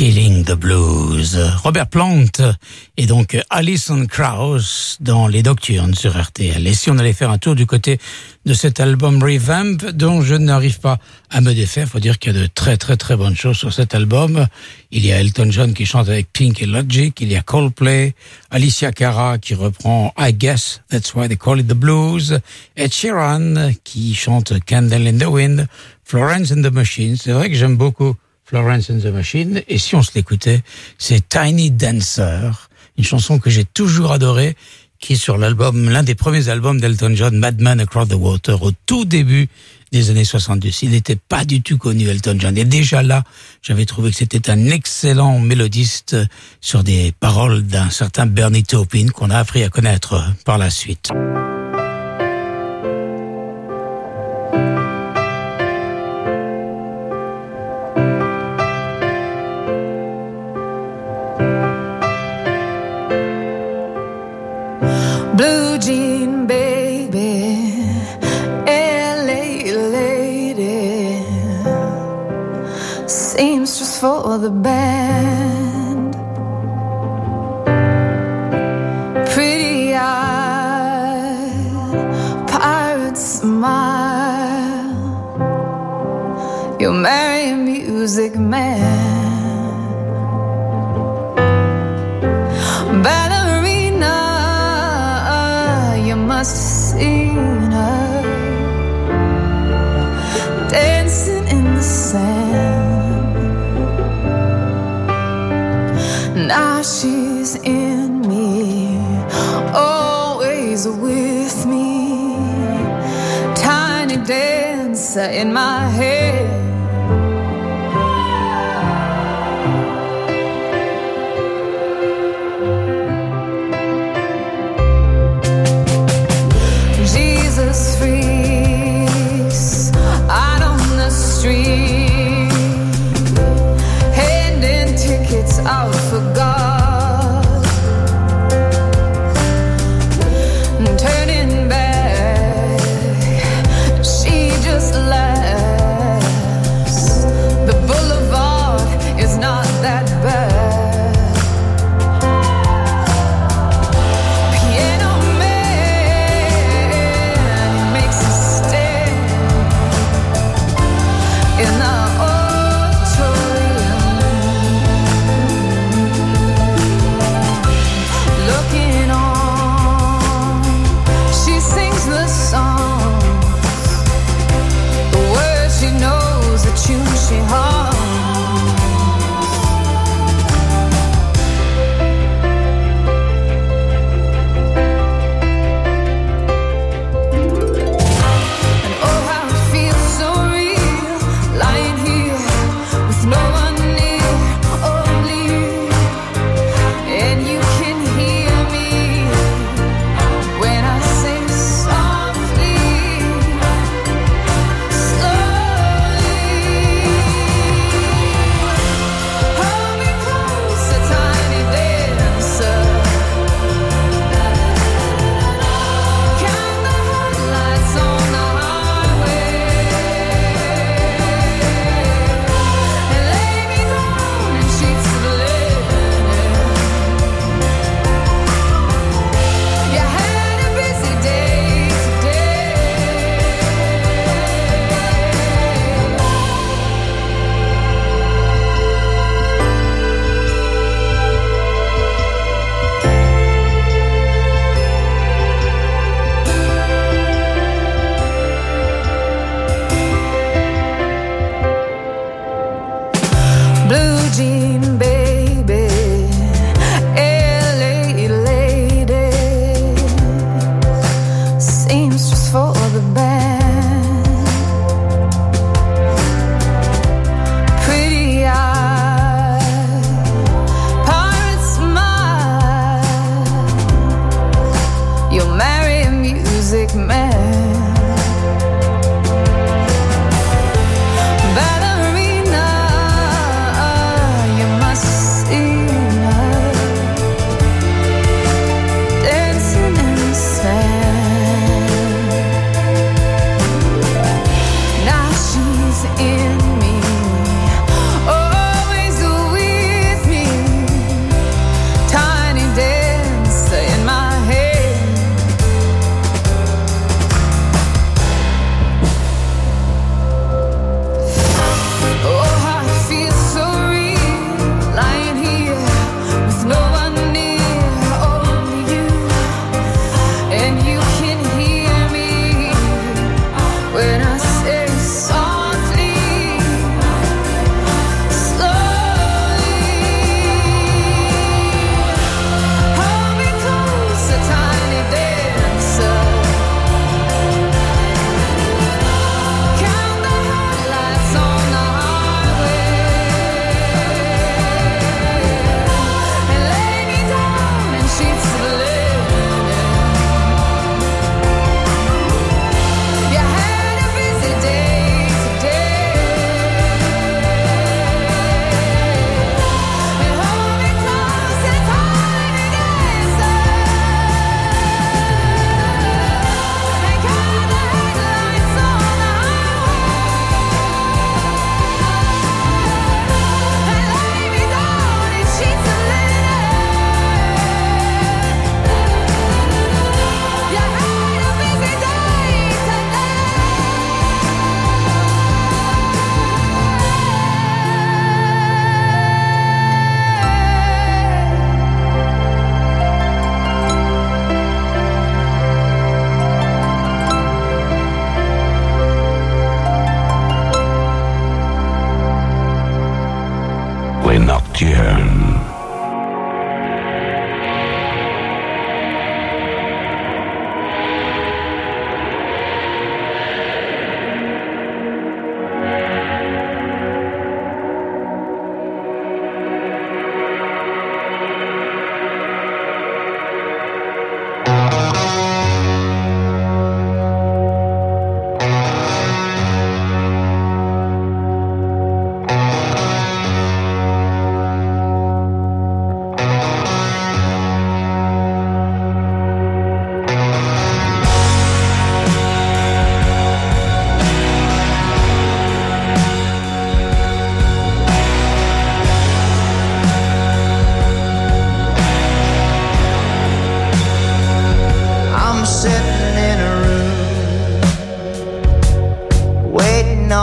Killing the Blues. Robert Plant et donc Alison Krauss dans Les Nocturnes sur R T L. Et si on allait faire un tour du côté de cet album Revamp dont je n'arrive pas à me défaire, faut dire qu'il y a de très très très bonnes choses sur cet album. Il y a Elton John qui chante avec Pink et Logic, il y a Coldplay, Alicia Cara qui reprend I Guess That's Why They Call It the Blues, Ed Sheeran qui chante Candle in the Wind, Florence and the Machine. C'est vrai que j'aime beaucoup Florence and the Machine, et si on se l'écoutait, c'est Tiny Dancer, une chanson que j'ai toujours adorée, qui est sur l'album, l'un des premiers albums d'Elton John, Madman Across the Water, au tout début des années soixante-dix. Il n'était pas du tout connu, Elton John, et déjà là, j'avais trouvé que c'était un excellent mélodiste sur des paroles d'un certain Bernie Taupin qu'on a appris à connaître par la suite. Blue jean baby, L A lady, seamstress for the band, pretty eyed, pirate smile, you'll marry a music man, ballerina, you must have seen her dancing in the sand. Now she's in me, always with me, tiny dancer in my head. Freaks out on the street, handing tickets out for God, and turning back, she just laughs. The boulevard is not that bad.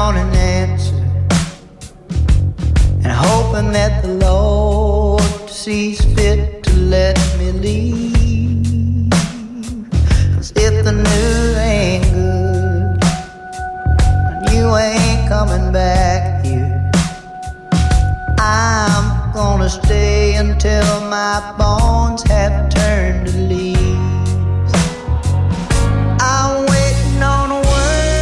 on an answer and hoping that the Lord sees fit to let me leave. 'Cause if the news ain't good and you ain't coming back here, I'm gonna stay until my bones have turned to leaves. I'm waiting on a word,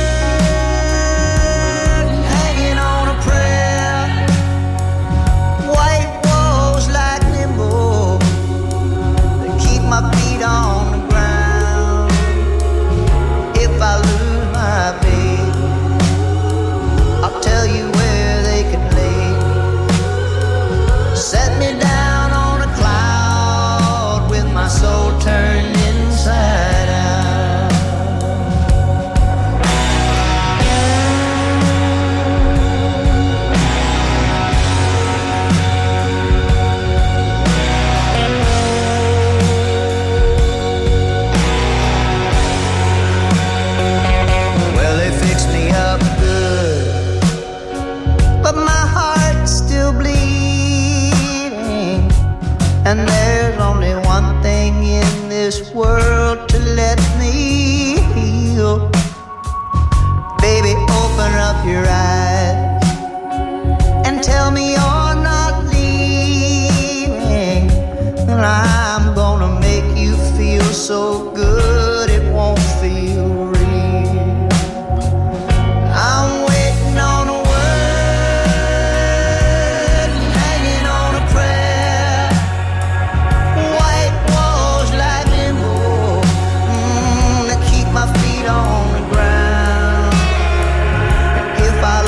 hanging on a prayer. White walls like limbo, they keep my feet on the ground. If I lose my baby, I'll tell you where they can lay me. Set me down on a cloud with my soul turned inside out. Well, they fixed me up good, but my heart's still bleeding. And there's only one thing in this world to let me heal. Baby, open up your eyes and tell me you're not leaving. And I'm gonna make you feel so good it won't feel real. I'm waiting on a word, hanging on a prayer. White walls like limbo, mm, to keep my feet on the ground. If I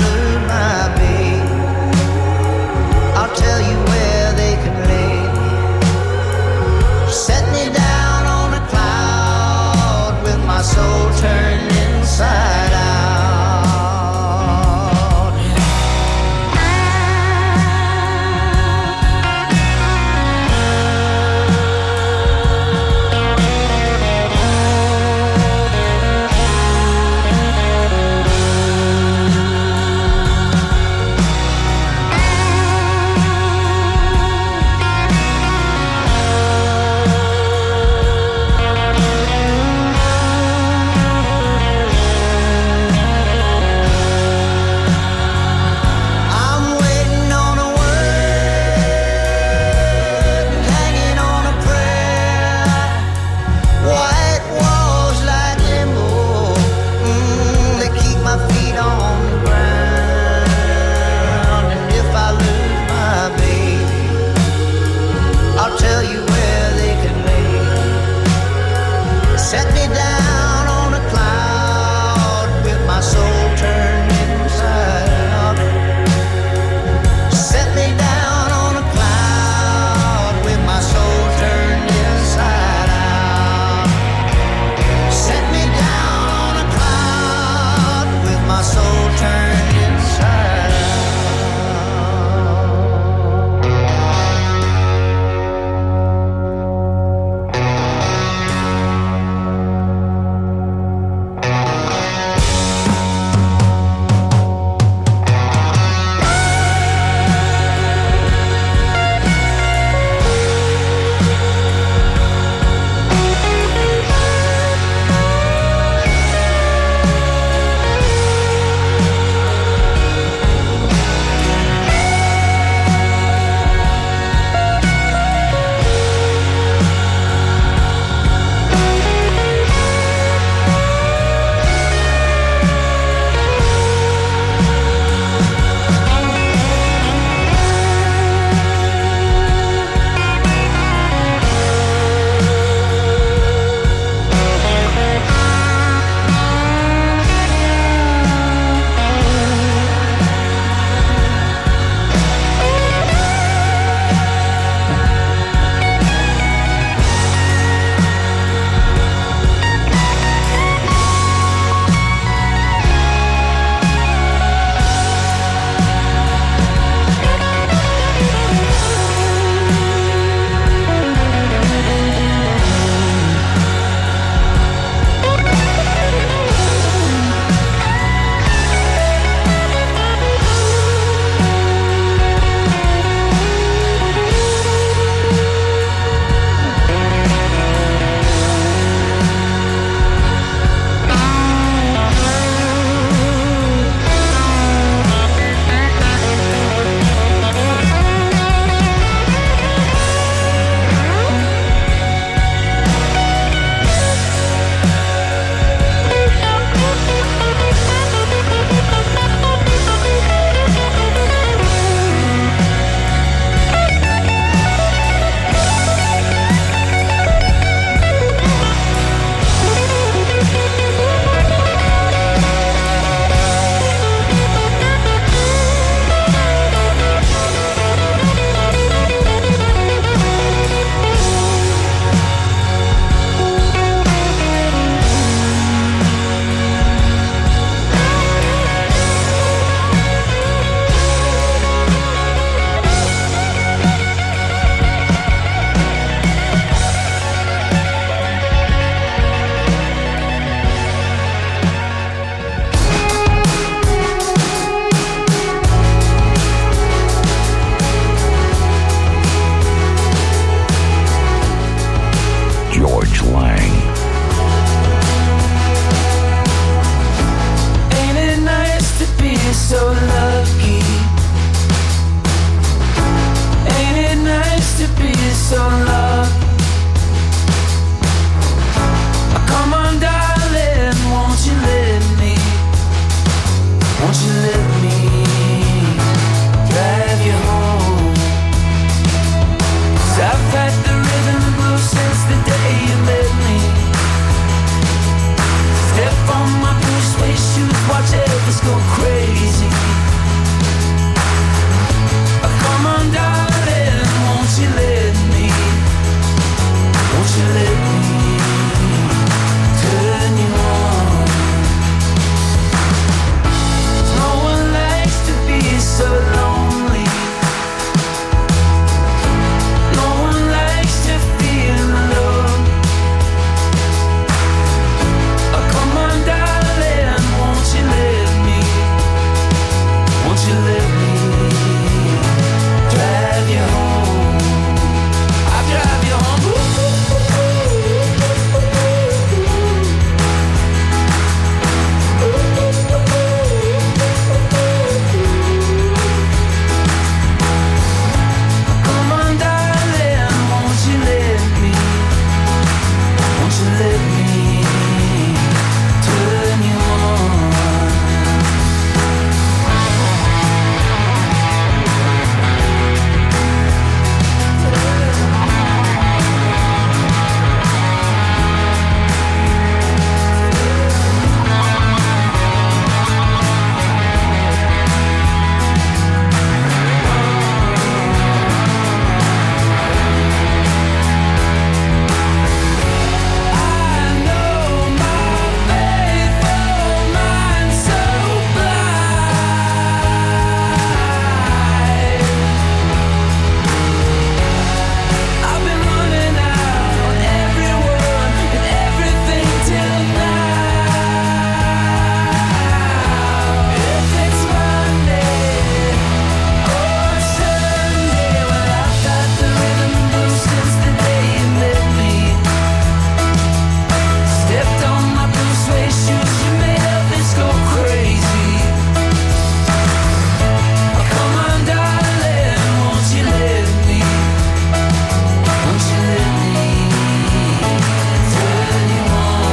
let's go crazy. Come on, darling, won't you let me? Won't you let me turn you on? No one likes to be so lonely. No one likes to feel alone. Oh, come on, darling, won't you let me? Won't you let me drive you home? I'll drive you home. Come on, darling, won't you let me? Won't you let me turn you on? I've been running out on everyone and everything till now. If it's Monday or Sunday, well, I've got the rhythm blues since the day you met me. Stepped on my blue suede shoes, you made up, let's go crazy. Oh, come on, darling, won't you let me? Won't you let me turn you on?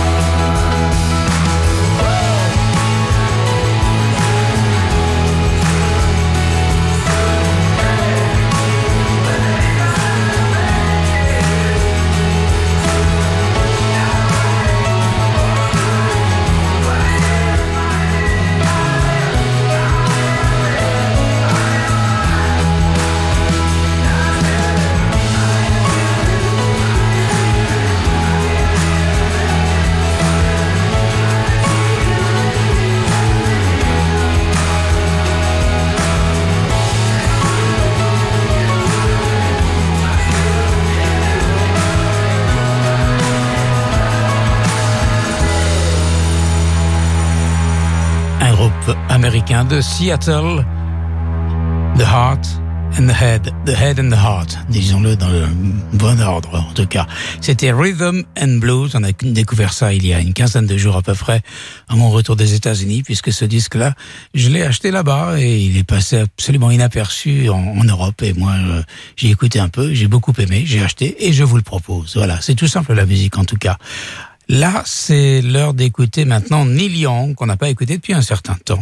Un groupe américain de Seattle, The Heart and the Head, The Head and the Heart, disons-le dans le bon ordre en tout cas. C'était Rhythm and Blues, on a découvert ça il y a une quinzaine de jours à peu près, à mon retour des États-Unis, puisque ce disque-là, je l'ai acheté là-bas et il est passé absolument inaperçu en, en Europe, et moi euh, j'ai écouté un peu, j'ai beaucoup aimé, j'ai acheté et je vous le propose. Voilà, c'est tout simple la musique en tout cas. Là, c'est l'heure d'écouter maintenant Neil Young, qu'on n'a pas écouté depuis un certain temps.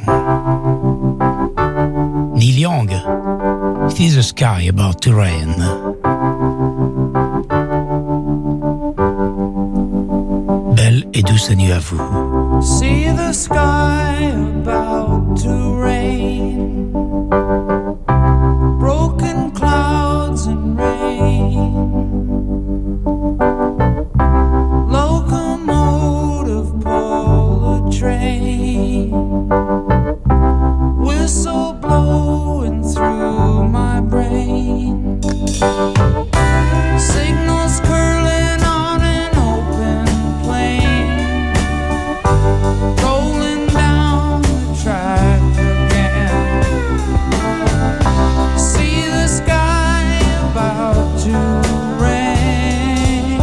Neil Young, It is the sky about to rain. Belle et douce nuit à vous. See the sky about to rain, broken clouds and rain, locomotive pull a train, whistle blowing through my brain, signals curling on an open plain, rolling down the track again. See the sky about to rain.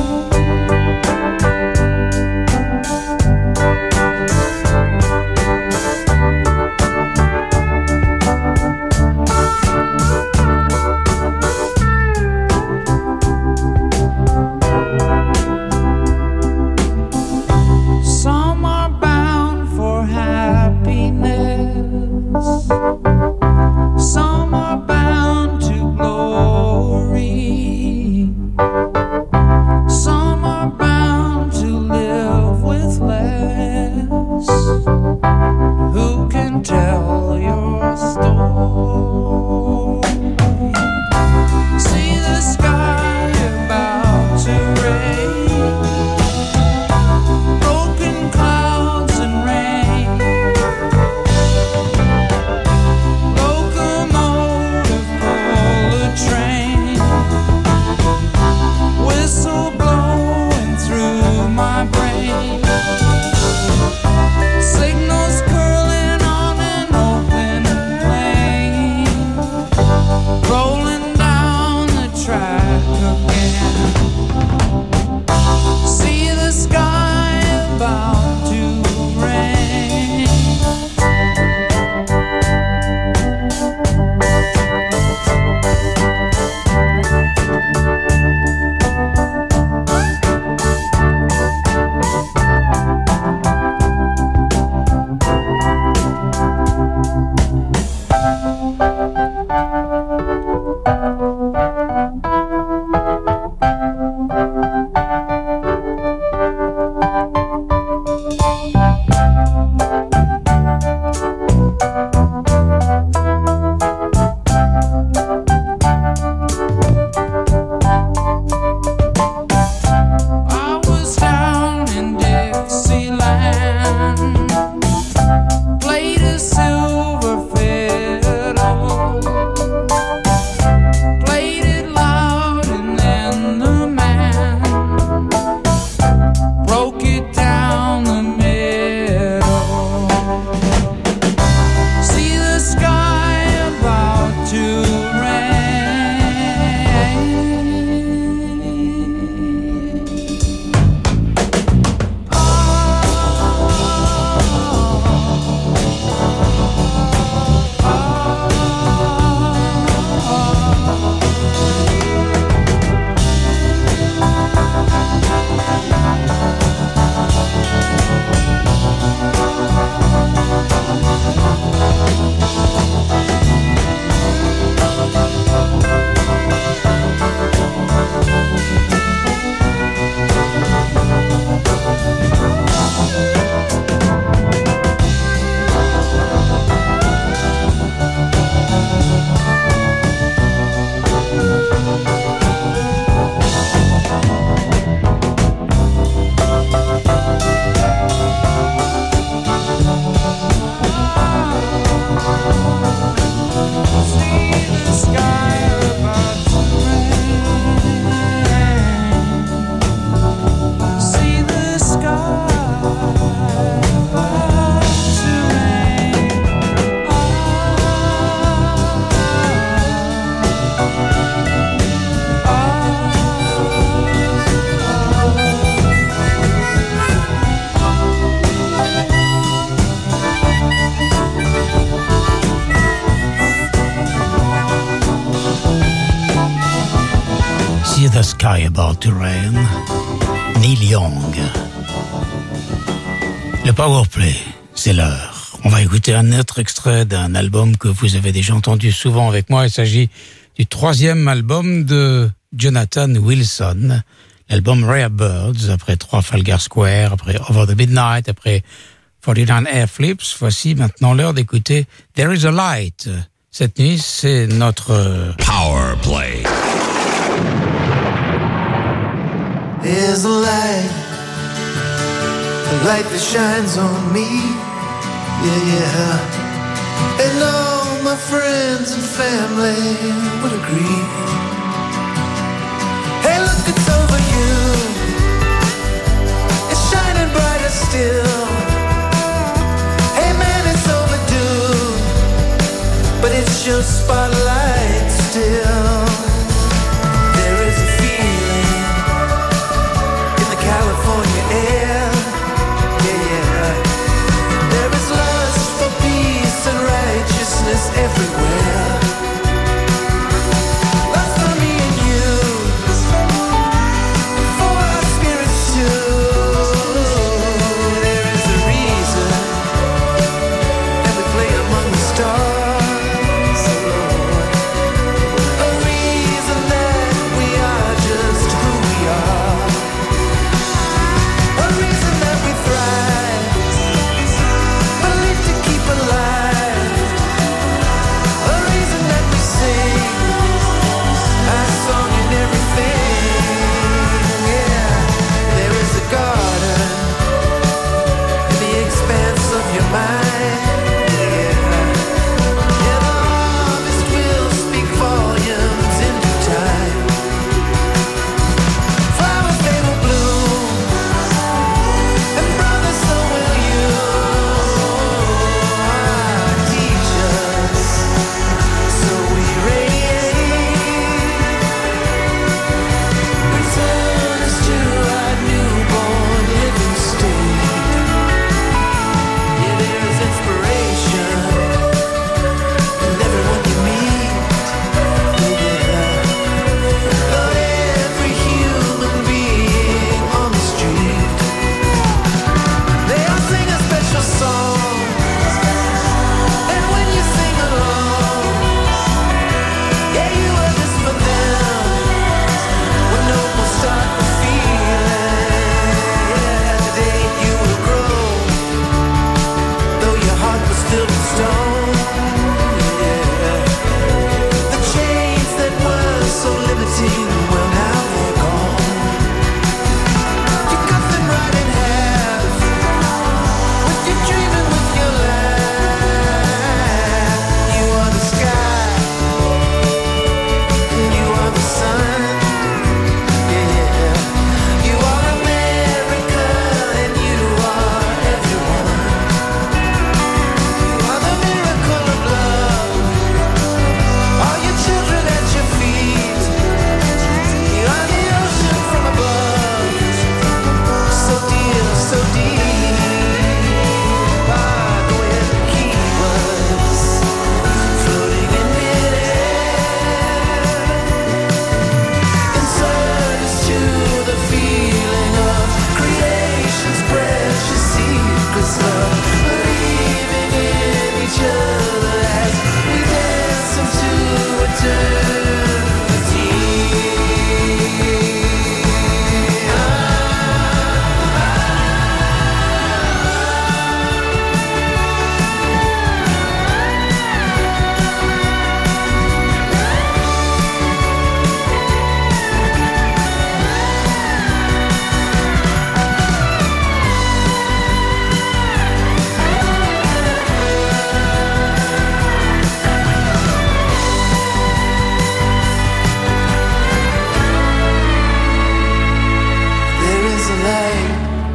The Sky About to Rain, Neil Young. Le Powerplay, c'est l'heure. On va écouter un autre extrait d'un album que vous avez déjà entendu souvent avec moi. Il s'agit du troisième album de Jonathan Wilson, l'album Rare Birds, après Trafalgar Square, après Over the Midnight, après forty-nine Air Flips. Voici maintenant l'heure d'écouter There is a Light. Cette nuit, c'est notre Powerplay. There's a light, a light that shines on me, yeah, yeah. And all my friends and family would agree. Hey, look, it's over you, it's shining brighter still. Hey man, it's overdue, but it's your spotlight still. There is a feeling in the California air, yeah, yeah. There is lust for peace and righteousness everywhere. Lust for me and you, for our spirits too. There is a reason that we play among the stars, oh Lord. A reason that we are just who we are. A reason that we thrive, believe to keep alive. A reason that we sing our song in everything, yeah. There is a garden in the expanse of your mind, yeah. Yeah, the harvest will speak volumes in due time. Flowers they will bloom, and brothers so will you. Ah, teach us, so we radiate. Return us to our newborn living state. Yeah, there is inspiration in everyone you meet, yeah. Lord, every human being on the street, they all sing a special song, and when you sing along, yeah, you are just for them. When no more start the feeling, yeah, today you will grow, though your heart was filled with stone, yeah. The chains that were so limiting, well now they're gone. You cut them right in half, with your dreaming, with your laugh. You are the sky, and you are the sun, yeah. You are America, and you are everyone. You are the miracle of love, all your children at your feet. You are the ocean from above, so dear, so deep. Ah, go ahead and keep us floating in midair. Insert us to the feeling of creation's precious secrets, love, believing in each other as we dance into eternity. There is a light,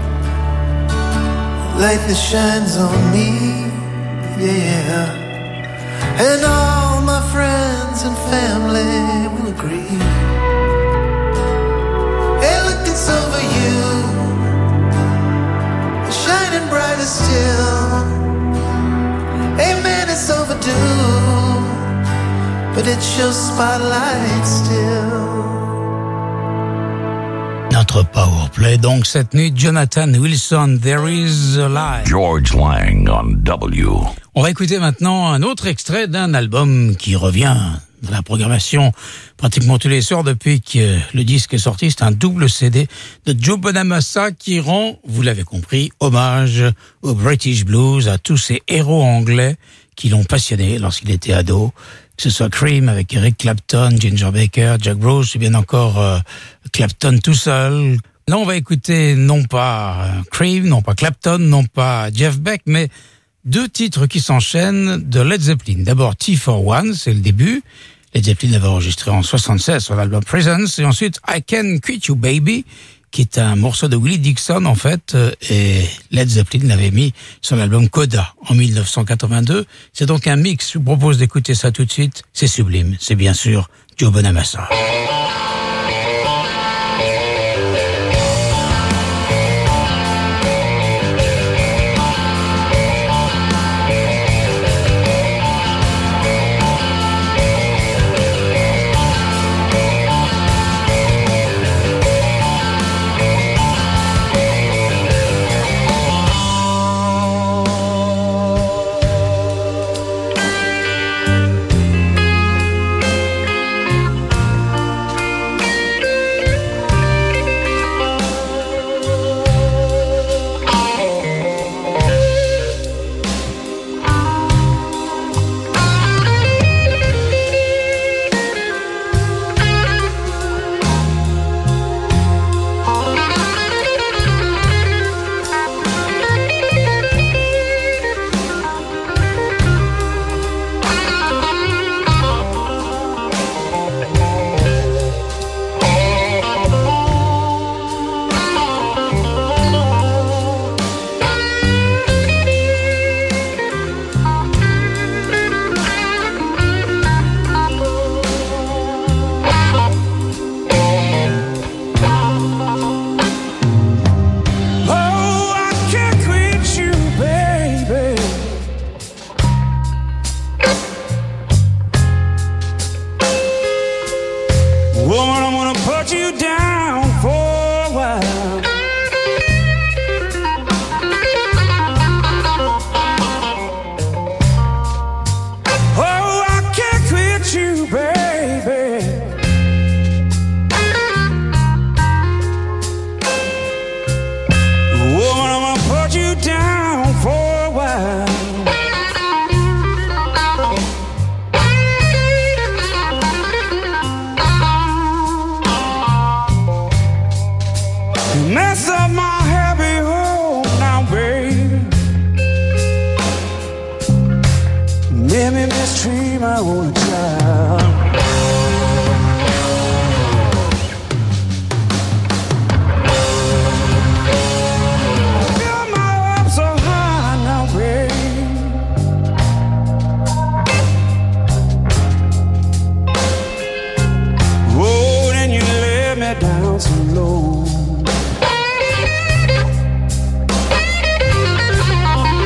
light that shines on me, yeah. And all my friends and family will agree. Hey, look, it's over you, it's shining brighter still. Amen, it's overdue, but it's your spotlight still. notre Powerplay. Donc cette nuit, Jonathan Wilson, There Is a Lie. George Lang on W. On va écouter maintenant un autre extrait d'un album qui revient dans la programmation pratiquement tous les soirs depuis que le disque est sorti. C'est un double C D de Joe Bonamassa qui rend, vous l'avez compris, hommage au British Blues, à tous ces héros anglais qui l'ont passionné lorsqu'il était ado. Que ce soit Cream avec Eric Clapton, Ginger Baker, Jack Bruce, ou bien encore euh, Clapton tout seul. Là, on va écouter non pas euh, Cream, non pas Clapton, non pas Jeff Beck, mais deux titres qui s'enchaînent de Led Zeppelin. D'abord T for One, c'est le début. Led Zeppelin avait enregistré en soixante-seize sur l'album Presence. Et ensuite I Can Quit You Baby, qui est un morceau de Willie Dixon en fait. Et Led Zeppelin l'avait mis sur l'album Coda en mille neuf cent quatre-vingt-deux. C'est donc un mix. Je vous propose d'écouter ça tout de suite. C'est sublime. C'est bien sûr Joe Bonamassa.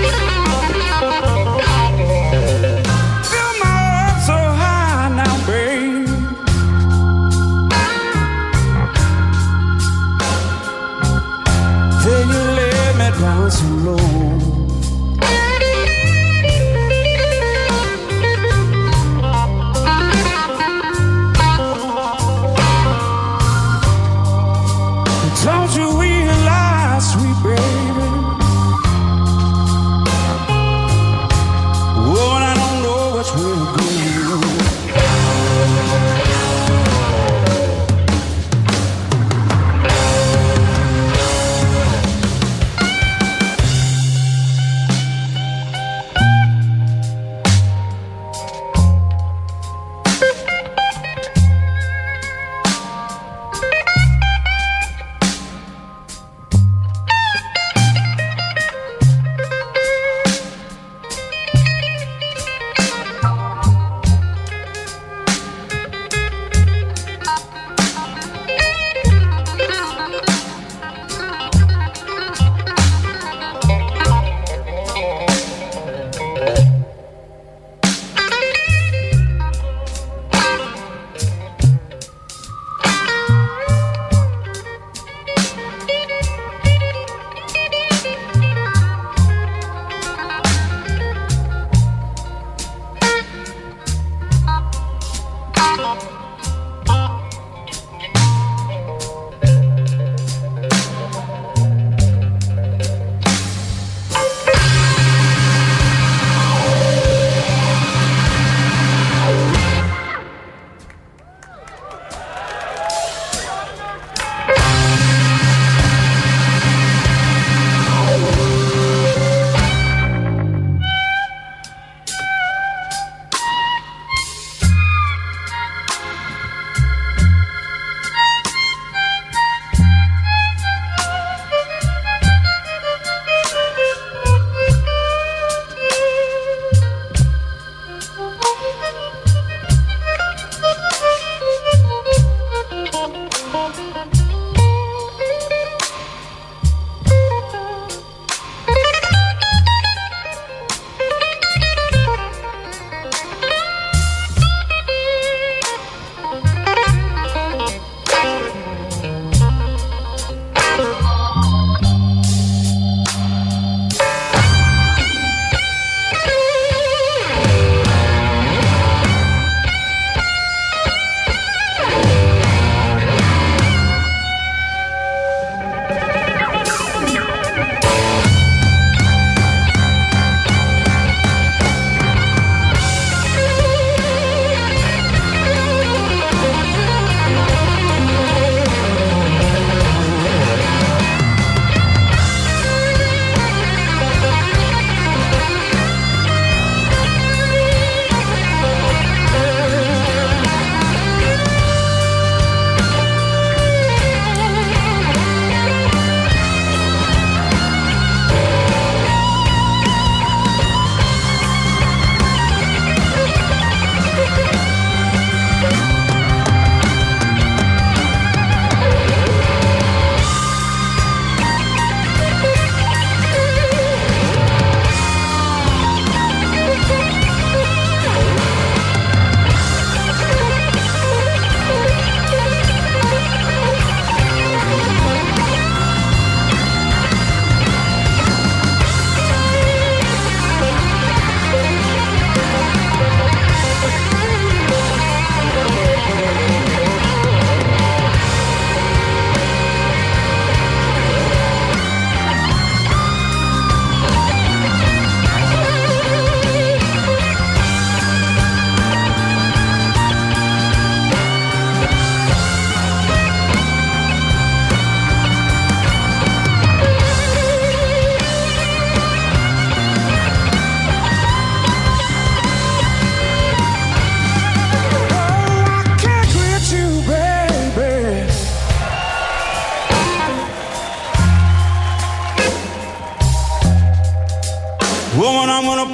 Fill my up so high now, baby.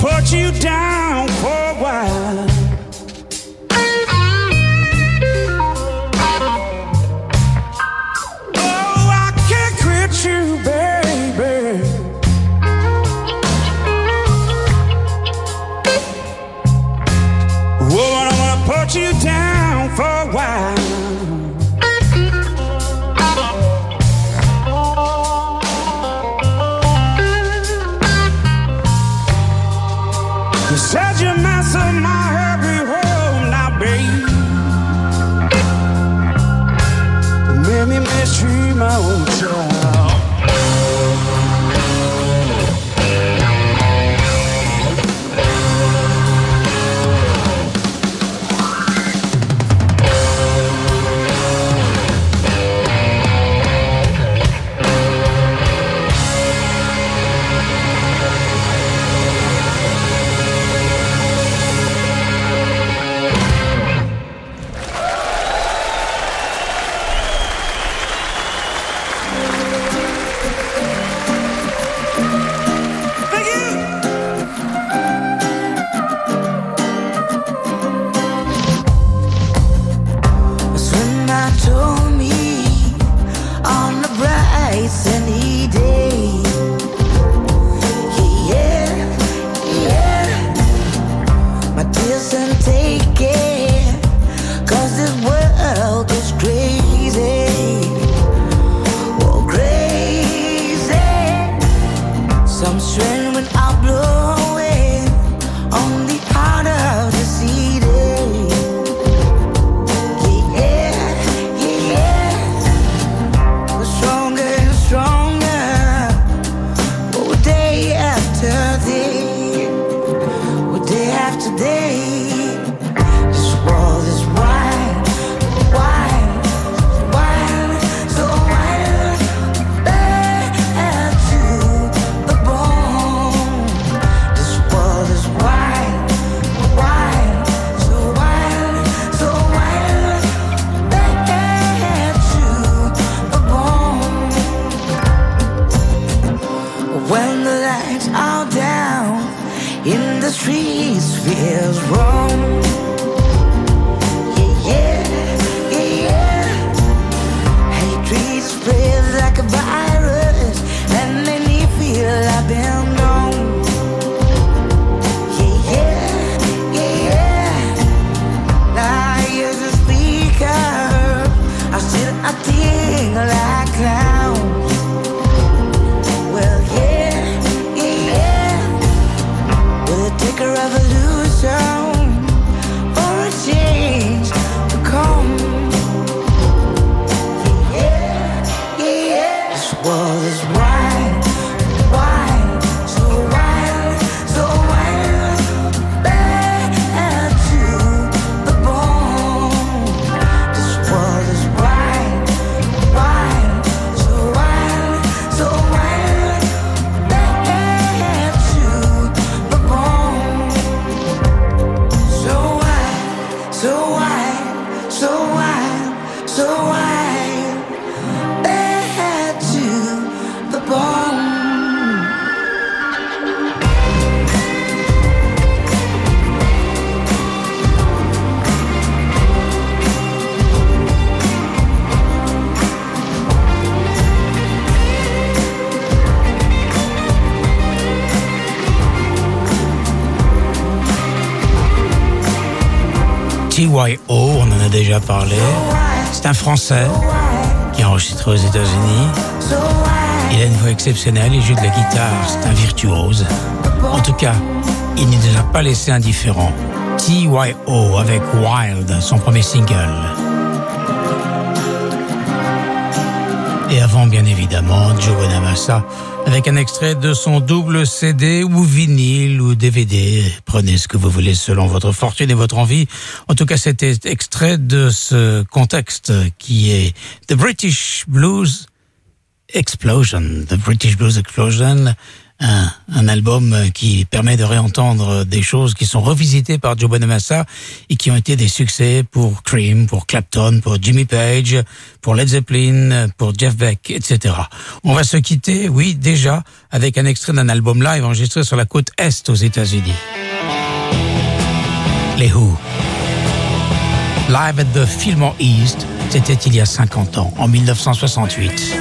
put you down for a while. Oh, I can't quit you, baby. Woman, I'm gonna put you down for a while. You said you mastered my happy home now, babe. Made me mistreat my own child. Sunny day, yeah, yeah. My dear son, take care, 'cause this world goes crazy, oh crazy. Some strand when I'm blowing on the heart of the city. The streets feels wrong. Yeah, yeah, yeah, yeah. Hatred spreads like a virus, and many feel I've been wrong. Yeah, yeah, yeah, yeah. Now here's the speaker, I still acting like clowns. Well, yeah, yeah, yeah. Will it take a revolution for a change to come? Yeah, yeah, yeah. This world is wide, wide, so wide, so wide, bad to the bone. This world is wide, wide, so wide, so wide, bad to the bone. So wide, so wide, so wide, so wide, bad to the bone. T Y O, on en a déjà parlé. C'est un Français qui a enregistré aux États-Unis. Il a une voix exceptionnelle, il joue de la guitare, c'est un virtuose. En tout cas, il ne nous a pas laissé indifférents. T Y O avec Wild, son premier single. Et avant, bien évidemment, Joe Bonamassa, avec un extrait de son double C D ou vinyle ou D V D. Prenez ce que vous voulez selon votre fortune et votre envie. En tout cas, c'était extrait de ce contexte qui est The British Blues Explosion. The British Blues Explosion, Un, un album qui permet de réentendre des choses qui sont revisitées par Joe Bonamassa et qui ont été des succès pour Cream, pour Clapton, pour Jimmy Page, pour Led Zeppelin, pour Jeff Beck, et cetera. On va se quitter, oui, déjà, avec un extrait d'un album live enregistré sur la côte Est aux États-Unis. Les Who. Live at the Fillmore East, c'était il y a cinquante ans, en dix-neuf cent soixante-huit.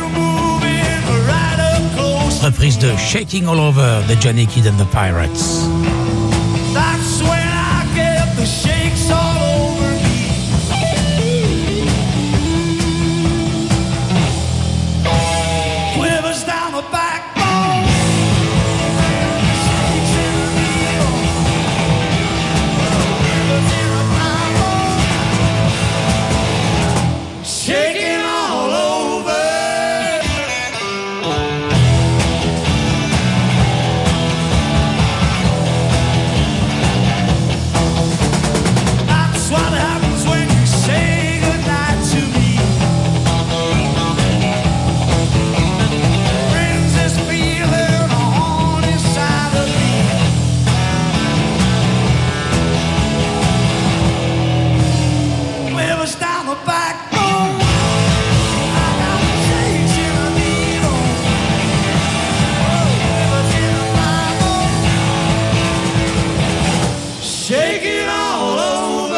Reprise de Shaking All Over de Johnny Kidd and the Pirates. That's when I get the shakes all over me. Quivers down the backbone. Shakes in the needle. Quivers in the backbone. Shaking all over. What happens when you say goodnight to me? Brings this feeling on inside of me. Quivers down the backbone. I got the shakes in the needle. Quivers in the backbone. Shaking all over.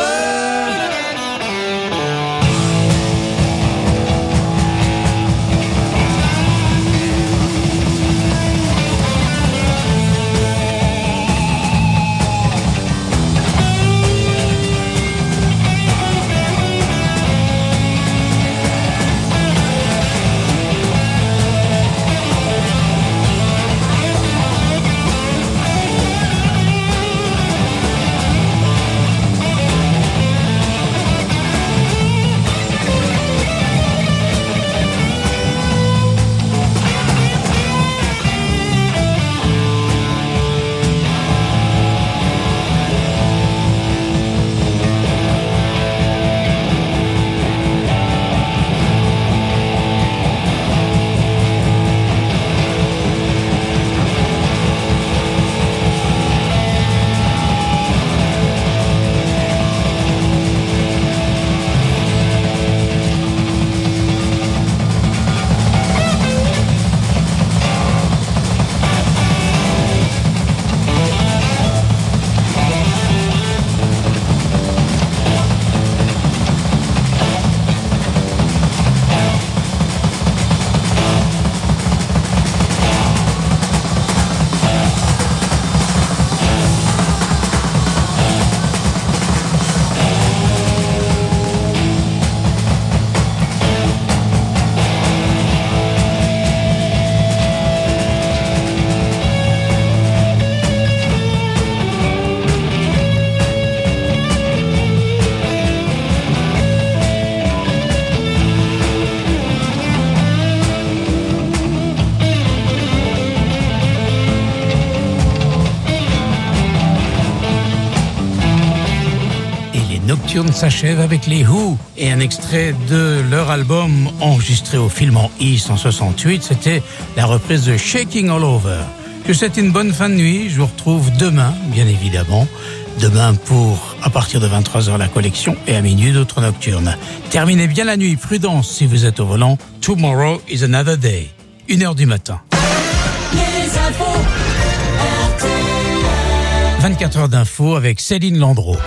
Nocturne s'achève avec les Who et un extrait de leur album enregistré au Fillmore East en soixante-huit, c'était la reprise de Shaking All Over. Je vous souhaite une bonne fin de nuit, je vous retrouve demain, bien évidemment. Demain pour, à partir de vingt-trois heures, la collection et à minuit d'autres nocturnes. Terminez bien la nuit, prudence si vous êtes au volant. Tomorrow is another day. Une heure du matin. Les infos. vingt-quatre heures d'infos avec Céline Landreau.